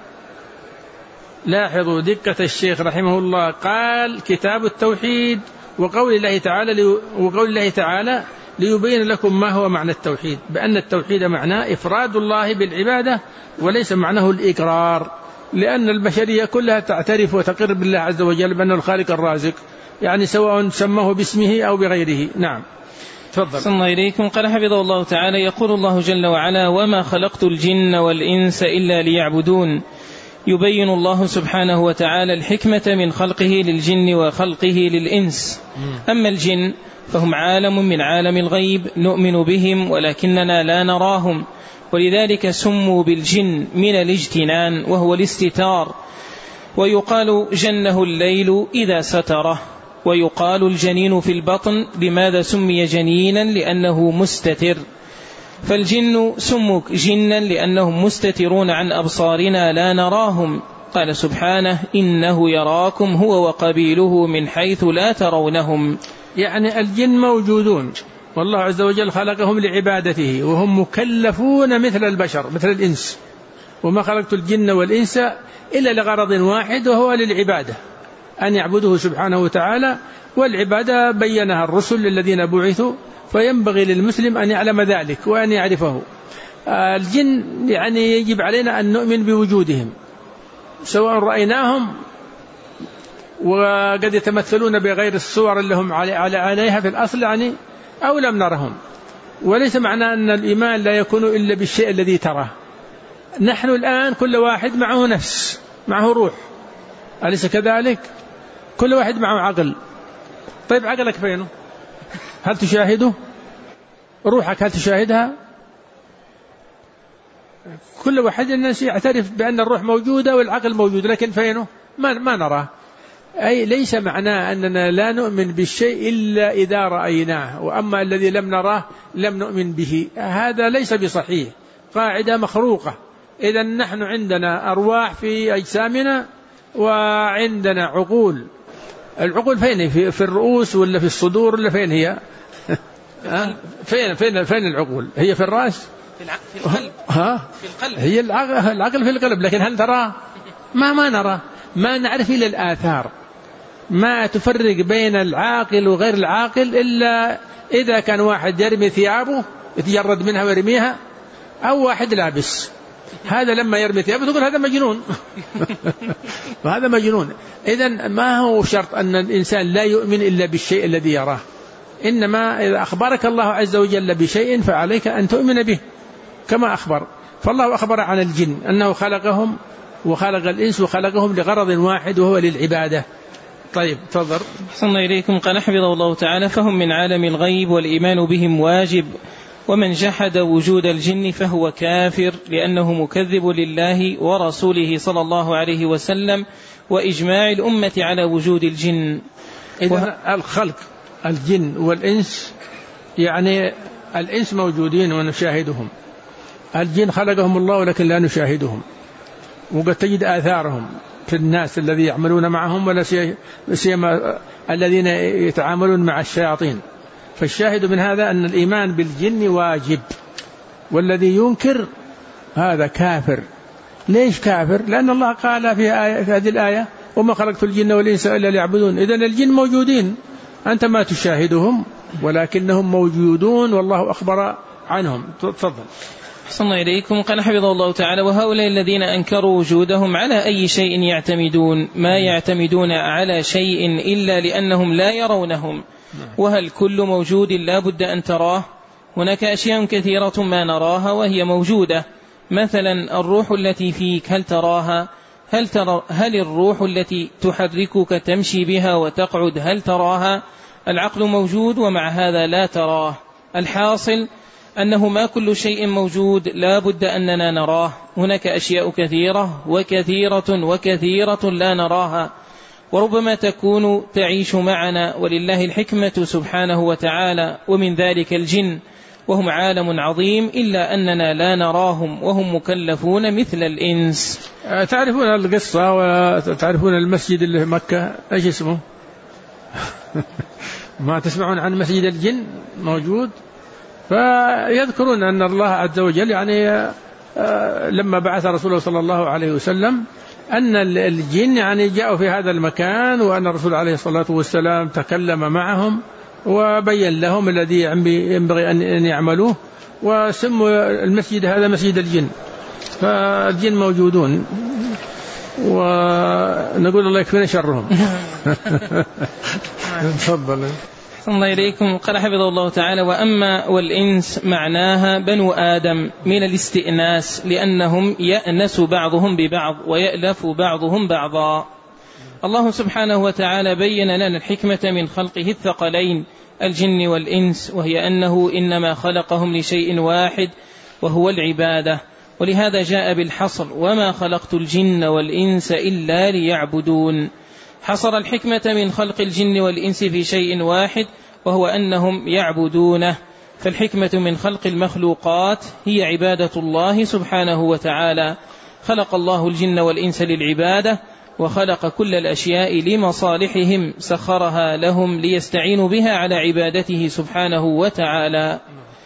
لاحظوا دقة الشيخ رحمه الله. قال كتاب التوحيد وقول الله تعالى ليبين لكم ما هو معنى التوحيد، بأن التوحيد معناه إفراد الله بالعبادة وليس معناه الإقرار، لأن البشرية كلها تعترف وتقر بالله عز وجل بأنه الخالق الرازق، يعني سواء سماه باسمه أو بغيره. نعم تفضل. صلى إليكم. قال حفظه الله تعالى يقول الله جل وعلا وما خلقت الجن والإنس إلا ليعبدون. يبين الله سبحانه وتعالى الحكمة من خلقه للجن وخلقه للإنس. أما الجن فهم عالم من عالم الغيب نؤمن بهم ولكننا لا نراهم، ولذلك سموا بالجن من الاجتنان وهو الاستتار. ويقال جنه الليل إذا ستره. ويقال الجنين في البطن. لماذا سمي جنينا؟ لأنه مستتر. فالجن سموا جنا لأنهم مستترون عن أبصارنا لا نراهم. قال سبحانه إنه يراكم هو وقبيله من حيث لا ترونهم. يعني الجن موجودون والله عز وجل خلقهم لعبادته وهم مكلفون مثل البشر مثل الإنس. وما خلقت الجن والإنس إلا لغرض واحد وهو للعبادة، أن يعبدوه سبحانه وتعالى، والعبادة بينها الرسل الذين بعثوا، فينبغي للمسلم أن يعلم ذلك وأن يعرفه. الجن يعني يجب علينا أن نؤمن بوجودهم سواء رأيناهم وقد يتمثلون بغير الصور اللي هم عليها في الأصل يعني أو لم نرهم. وليس معنى أن الإيمان لا يكون إلا بالشيء الذي تراه. نحن الآن كل واحد معه نفس معه روح، أليس كذلك؟ كل واحد معه عقل. طيب عقلك فينه؟ هل تشاهده؟ روحك هل تشاهدها؟ كل واحد الناس يعترف بأن الروح موجودة والعقل موجود، لكن فينه؟ ما نراه. أي ليس معناه أننا لا نؤمن بالشيء إلا إذا رأيناه، وأما الذي لم نراه لم نؤمن به. هذا ليس بصحيح، قاعدة مخروقة. إذا نحن عندنا أرواح في أجسامنا وعندنا عقول. العقول فين؟ في الرؤوس ولا في الصدور ولا فين هي؟ فين العقول؟ هي في الرأس؟ في القلب. في القلب. هي العقل في القلب، لكن هل ترى؟ ما نرى، ما نعرف إلا الآثار. ما تفرق بين العاقل وغير العاقل إلا إذا كان واحد يرمي ثيابه يتجرد منها ويرميها، أو واحد لابس. هذا لما يرمي ثيابه تقول هذا مجنون. وهذا مجنون. إذن ما هو شرط أن الإنسان لا يؤمن إلا بالشيء الذي يراه، إنما إذا أخبرك الله عز وجل بشيء فعليك أن تؤمن به كما أخبر. فالله أخبر عن الجن أنه خلقهم وخلق الإنس وخلقهم لغرض واحد وهو للعبادة. طيب تفضل. صلى إليكم. قال حفظه الله تعالى فهم من عالم الغيب والإيمان بهم واجب، ومن جحد وجود الجن فهو كافر لأنه مكذب لله ورسوله صلى الله عليه وسلم وإجماع الأمة على وجود الجن. إذن الخلق الجن والإنس، يعني الإنس موجودين ونشاهدهم، الجن خلقهم الله ولكن لا نشاهدهم، وقد تجد آثارهم في الناس الذي يعملون معهم ولا سيما الذين يتعاملون مع الشياطين. فالشاهد من هذا أن الإيمان بالجن واجب، والذي ينكر هذا كافر. ليش كافر؟ لأن الله قال في هذه الآية وما خلقت الجن والإنس إلا ليعبدون. إذن الجن موجودين، أنت ما تشاهدهم ولكنهم موجودون والله أخبر عنهم. تفضل. أحسن الله إليكم. قال حفظه الله تعالى: وهؤلاء الذين أنكروا وجودهم على أي شيء يعتمدون؟ ما يعتمدون على شيء إلا لأنهم لا يرونهم. وهل كل موجود لا بد أن تراه؟ هناك أشياء كثيرة ما نراها وهي موجودة، مثلا الروح التي فيك هل تراها؟ هل الروح التي تحركك تمشي بها وتقعد هل تراها؟ العقل موجود ومع هذا لا تراه. الحاصل أنه ما كل شيء موجود لا بد أننا نراه، هناك أشياء كثيرة وكثيرة لا نراها، وربما تكون تعيش معنا ولله الحكمة سبحانه وتعالى، ومن ذلك الجن وهم عالم عظيم إلا أننا لا نراهم وهم مكلفون مثل الإنس. تعرفون القصة وتعرفون المسجد اللي في مكة ايش اسمه؟ ما تسمعون عن مسجد الجن موجود؟ فيذكرون أن الله عز وجل يعني لما بعث رسوله صلى الله عليه وسلم أن الجن يعني جاءوا في هذا المكان، وأن الرسول عليه الصلاة والسلام تكلم معهم وبين لهم الذي ينبغي أن يعملوه، وسموا المسجد هذا مسجد الجن. فالجن موجودون ونقول الله يكفينا شرهم. تفضل. الله إليكم. قال حفظه الله تعالى: وأما والإنس معناها بنو آدم من الاستئناس، لأنهم يأنس بعضهم ببعض ويألف بعضهم بعضا. الله سبحانه وتعالى بين لنا الحكمة من خلقه الثقلين الجن والإنس، وهي أنه إنما خلقهم لشيء واحد وهو العبادة، ولهذا جاء بالحصر: وما خلقت الجن والإنس إلا ليعبدون. حصر الحكمة من خلق الجن والإنس في شيء واحد وهو أنهم يعبدونه. فالحكمة من خلق المخلوقات هي عبادة الله سبحانه وتعالى. خلق الله الجن والإنس للعبادة، وخلق كل الأشياء لمصالحهم، سخرها لهم ليستعينوا بها على عبادته سبحانه وتعالى.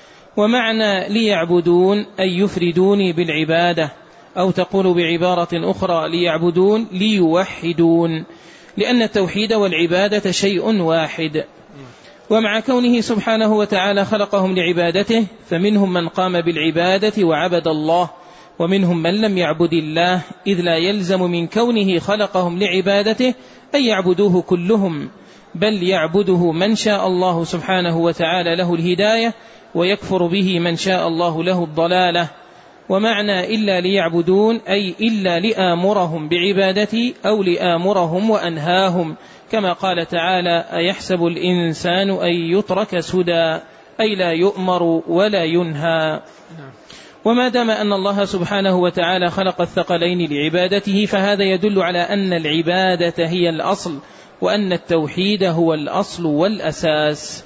ومعنى ليعبدون أي يفردوني بالعبادة، أو تقول بعبارة أخرى ليعبدون ليوحدون، لأن التوحيد والعبادة شيء واحد. ومع كونه سبحانه وتعالى خلقهم لعبادته، فمنهم من قام بالعبادة وعبد الله، ومنهم من لم يعبد الله، إذ لا يلزم من كونه خلقهم لعبادته أن يعبدوه كلهم، بل يعبده من شاء الله سبحانه وتعالى له الهداية، ويكفر به من شاء الله له الضلالة. ومعنى إلا ليعبدون أي إلا لآمرهم بعبادتي أو لآمرهم وأنهاهم، كما قال تعالى: أيحسب الإنسان أن يترك سدى، أي لا يؤمر ولا ينهى. وما دام أن الله سبحانه وتعالى خلق الثقلين لعبادته، فهذا يدل على أن العبادة هي الأصل، وأن التوحيد هو الأصل والأساس.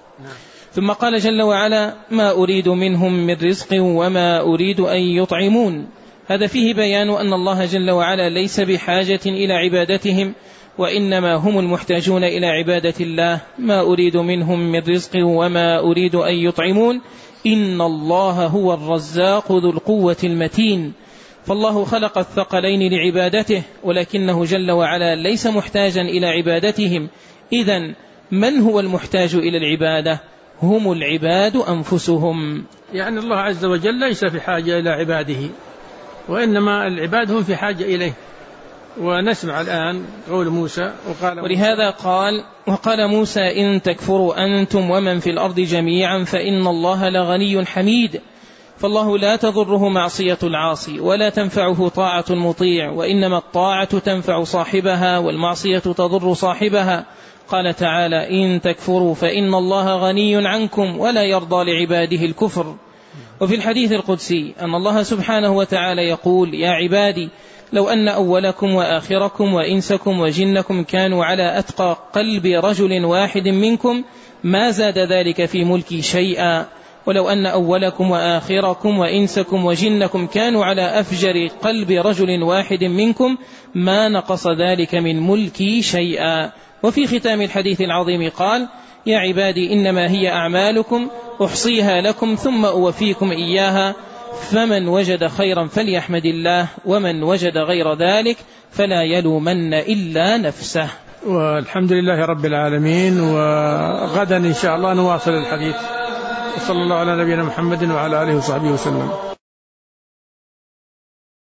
ثم قال جل وعلا: ما أريد منهم من رزق وما أريد أن يطعمون. هذا فيه بيان أن الله جل وعلا ليس بحاجة إلى عبادتهم، وإنما هم المحتاجون إلى عبادة الله. ما أريد منهم من رزق وما أريد أن يطعمون، إن الله هو الرزاق ذو القوة المتين. فالله خلق الثقلين لعبادته، ولكنه جل وعلا ليس محتاجا إلى عبادتهم. إذن من هو المحتاج إلى العبادة؟ هم العباد أنفسهم. يعني الله عز وجل ليس في حاجة إلى عباده، وإنما العباد هم في حاجة إليه. ونسمع الآن قول موسى ولهذا وقال موسى: إن تكفروا أنتم ومن في الأرض جميعا فإن الله لغني حميد. فالله لا تضره معصية العاصي ولا تنفعه طاعة المطيع، وإنما الطاعة تنفع صاحبها والمعصية تضر صاحبها. قال تعالى: إن تكفروا فإن الله غني عنكم ولا يرضى لعباده الكفر. وفي الحديث القدسي أن الله سبحانه وتعالى يقول: يا عبادي لو أن أولكم وآخركم وإنسكم وجنكم كانوا على أتقى قلب رجل واحد منكم ما زاد ذلك في ملكي شيئا، ولو أن أولكم وآخركم وإنسكم وجنكم كانوا على أفجر قلب رجل واحد منكم ما نقص ذلك من ملكي شيئا. وفي ختام الحديث العظيم قال: يا عبادي إنما هي أعمالكم أحصيها لكم ثم أوفيكم إياها، فمن وجد خيرا فليحمد الله، ومن وجد غير ذلك فلا يلومن إلا نفسه. والحمد لله رب العالمين. وغدا إن شاء الله نواصل الحديث. صلى الله على نبينا محمد وعلى آله وصحبه وسلم.